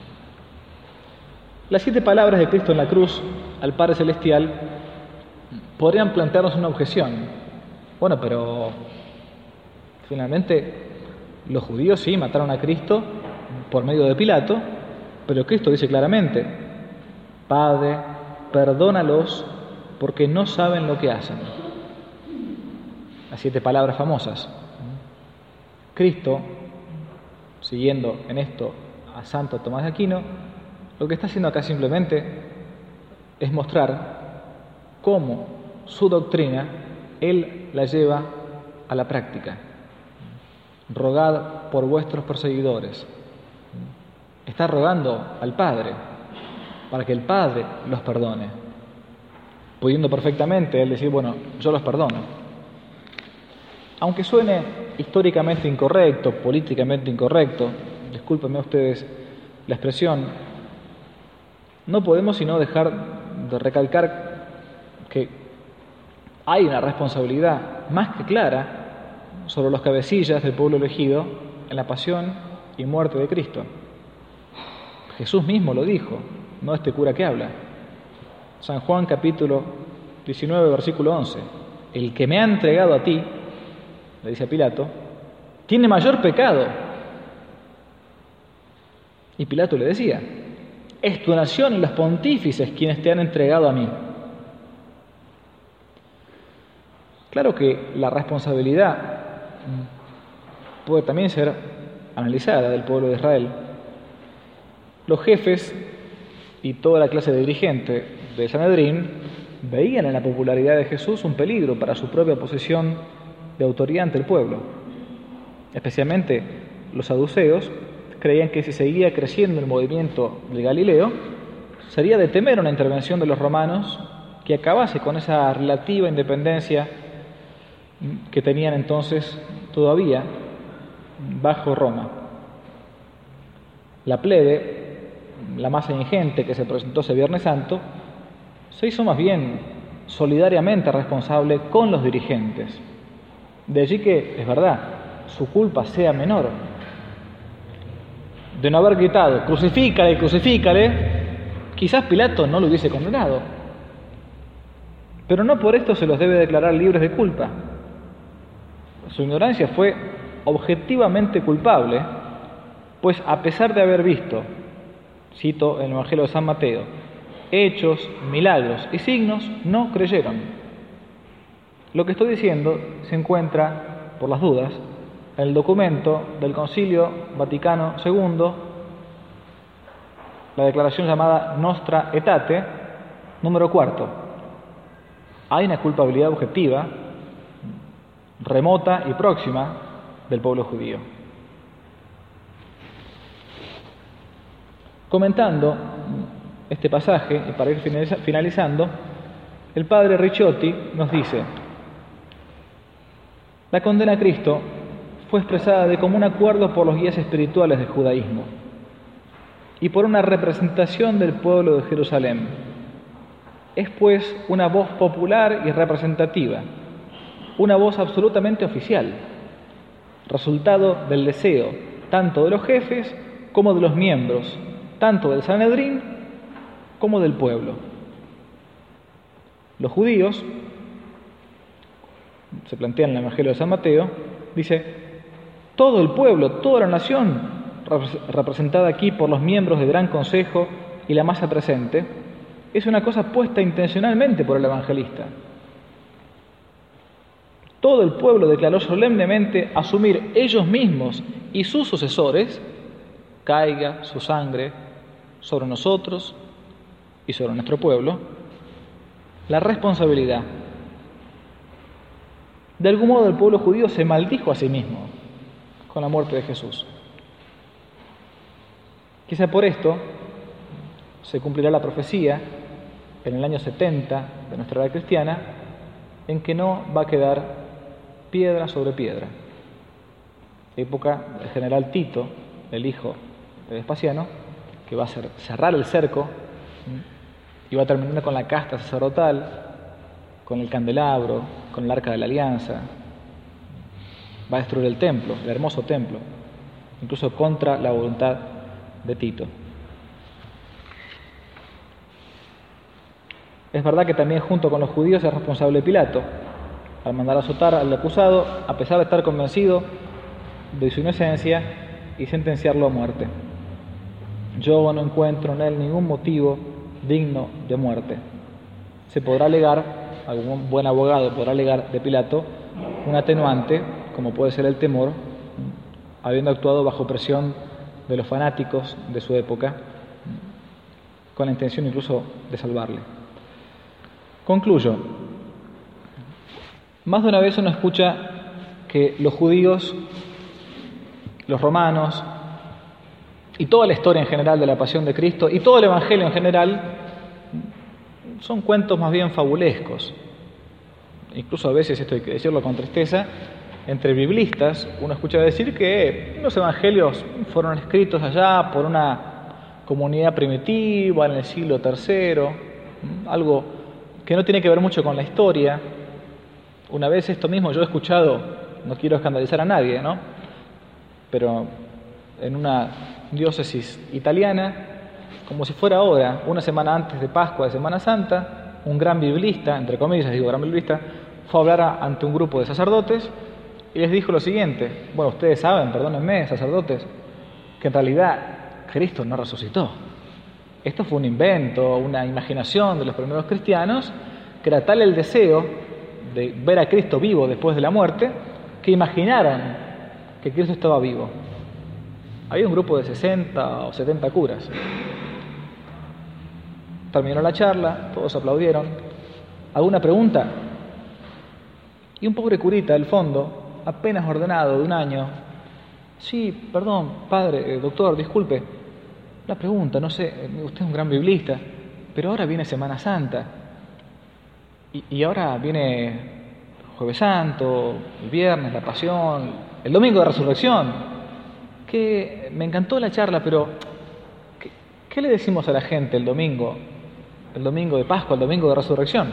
Las siete palabras de Cristo en la cruz al Padre Celestial podrían plantearnos una objeción. Bueno, pero finalmente los judíos sí mataron a Cristo por medio de Pilato, pero Cristo dice claramente, Padre, perdónalos porque no saben lo que hacen. Las siete palabras famosas. Cristo, siguiendo en esto a Santo Tomás de Aquino, Lo que está haciendo acá simplemente es mostrar cómo su doctrina él la lleva a la práctica. Rogad por vuestros perseguidores. Está rogando al Padre para que el Padre los perdone, pudiendo perfectamente él decir, bueno, yo los perdono. Aunque suene históricamente incorrecto, políticamente incorrecto, discúlpenme ustedes la expresión, no podemos sino dejar de recalcar que hay una responsabilidad más que clara sobre los cabecillas del pueblo elegido en la pasión y muerte de Cristo. Jesús mismo lo dijo, no este cura que habla. San Juan capítulo diecinueve, versículo once. El que me ha entregado a ti, le dice a Pilato, tiene mayor pecado. Y Pilato le decía, es tu nación y los pontífices quienes te han entregado a mí. Claro que la responsabilidad puede también ser analizada del pueblo de Israel. Los jefes y toda la clase de dirigente de Sanedrín veían en la popularidad de Jesús un peligro para su propia posición de autoridad ante el pueblo. Especialmente los saduceos creían que si seguía creciendo el movimiento de Galileo, sería de temer una intervención de los romanos que acabase con esa relativa independencia que tenían entonces todavía bajo Roma. La plebe, la masa ingente que se presentó ese Viernes Santo, se hizo más bien solidariamente responsable con los dirigentes. De allí que, es verdad, su culpa sea menor. De no haber gritado, crucifícale, crucifícale, quizás Pilato no lo hubiese condenado. Pero no por esto se los debe declarar libres de culpa. Su ignorancia fue objetivamente culpable, pues a pesar de haber visto, cito el Evangelio de San Mateo, hechos, milagros y signos, no creyeron. Lo que estoy diciendo se encuentra, por las dudas, en el documento del Concilio Vaticano segundo, la declaración llamada Nostra Aetate, número cuarto. Hay una culpabilidad objetiva, remota y próxima del pueblo judío. Comentando este pasaje, y para ir finalizando, el padre Ricciotti nos dice: la condena a Cristo fue expresada de común acuerdo por los guías espirituales del judaísmo y por una representación del pueblo de Jerusalén. Es pues una voz popular y representativa, una voz absolutamente oficial, resultado del deseo tanto de los jefes como de los miembros, tanto del Sanedrín como del pueblo. Los judíos, se plantea en el Evangelio de San Mateo, dice, todo el pueblo, toda la nación, representada aquí por los miembros del Gran Consejo y la masa presente, es una cosa puesta intencionalmente por el evangelista. Todo el pueblo declaró solemnemente asumir ellos mismos y sus sucesores, caiga su sangre sobre nosotros y sobre nuestro pueblo, la responsabilidad. De algún modo el pueblo judío se maldijo a sí mismo con la muerte de Jesús. Quizá por esto se cumplirá la profecía en el año setenta de nuestra era cristiana, en que no va a quedar piedra sobre piedra. Época del general Tito, el hijo de Vespasiano, que va a hacer, cerrar el cerco y va a terminar con la casta sacerdotal, con el candelabro, con el arca de la alianza. Va a destruir el templo, el hermoso templo, incluso contra la voluntad de Tito. Es verdad que también junto con los judíos es responsable Pilato, al mandar azotar al acusado, a pesar de estar convencido de su inocencia, y sentenciarlo a muerte. Yo no encuentro en él ningún motivo digno de muerte. Se podrá alegar, algún buen abogado podrá alegar de Pilato, un atenuante, como puede ser el temor, habiendo actuado bajo presión de los fanáticos de su época, con la intención incluso de salvarle. Concluyo. Más de una vez uno escucha que los judíos, los romanos y toda la historia en general de la pasión de Cristo y todo el Evangelio en general son cuentos más bien fabulescos. Incluso a veces, esto hay que decirlo con tristeza, entre biblistas uno escucha decir que los evangelios fueron escritos allá por una comunidad primitiva en el siglo tercero, algo que no tiene que ver mucho con la historia. Una vez esto mismo yo he escuchado, no quiero escandalizar a nadie, ¿no? Pero en una diócesis italiana, como si fuera ahora, una semana antes de Pascua, de Semana Santa, un gran biblista, entre comillas digo gran biblista, fue a hablar ante un grupo de sacerdotes y les dijo lo siguiente: bueno, ustedes saben, perdónenme, sacerdotes, que en realidad Cristo no resucitó. Esto fue un invento, una imaginación de los primeros cristianos, que era tal el deseo de ver a Cristo vivo después de la muerte, que imaginaron que Cristo estaba vivo. Había un grupo de sesenta o setenta curas. Terminó la charla, todos aplaudieron. ¿Alguna pregunta? Y un pobre curita del fondo, apenas ordenado de un año: sí, perdón, padre, eh, doctor, disculpe, la pregunta, no sé, usted es un gran biblista, pero ahora viene Semana Santa, y, y ahora viene Jueves Santo, el viernes, la Pasión, el Domingo de Resurrección, que me encantó la charla, pero ¿qué, qué le decimos a la gente el domingo? El domingo de Pascua, el domingo de Resurrección.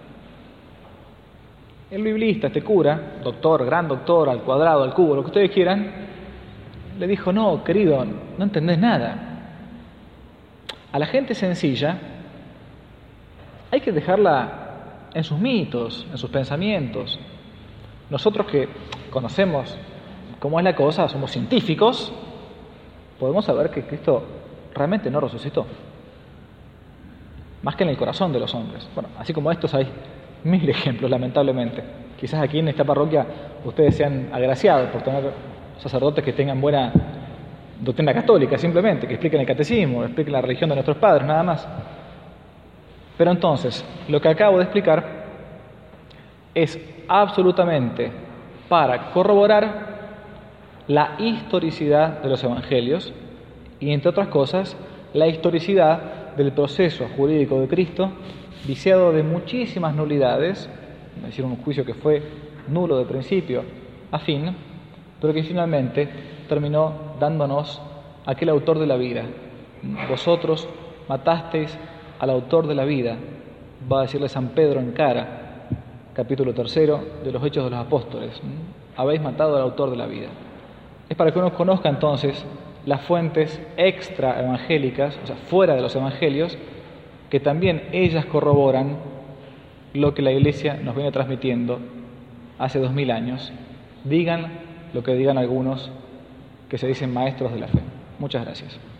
El biblista, este cura, doctor, gran doctor, al cuadrado, al cubo, lo que ustedes quieran, le dijo: no, querido, no entendés nada. A la gente sencilla hay que dejarla en sus mitos, en sus pensamientos. Nosotros que conocemos cómo es la cosa, somos científicos, podemos saber que Cristo realmente no resucitó. Más que en el corazón de los hombres. Bueno, así como estos hay mil ejemplos, lamentablemente. Quizás aquí en esta parroquia ustedes sean agraciados por tener sacerdotes que tengan buena doctrina católica, simplemente, que expliquen el catecismo, expliquen la religión de nuestros padres, nada más. Pero entonces, lo que acabo de explicar es absolutamente para corroborar la historicidad de los evangelios y, entre otras cosas, la historicidad del proceso jurídico de Cristo, viciado de muchísimas nulidades, es decir, un juicio que fue nulo de principio a fin, pero que finalmente terminó dándonos aquel autor de la vida. Vosotros matasteis al autor de la vida, va a decirle San Pedro en cara, capítulo tercero de los Hechos de los Apóstoles. Habéis matado al autor de la vida. Es para que uno conozca entonces las fuentes extra evangélicas, o sea, fuera de los evangelios, que también ellas corroboran lo que la Iglesia nos viene transmitiendo hace dos mil años. Digan lo que digan algunos que se dicen maestros de la fe. Muchas gracias.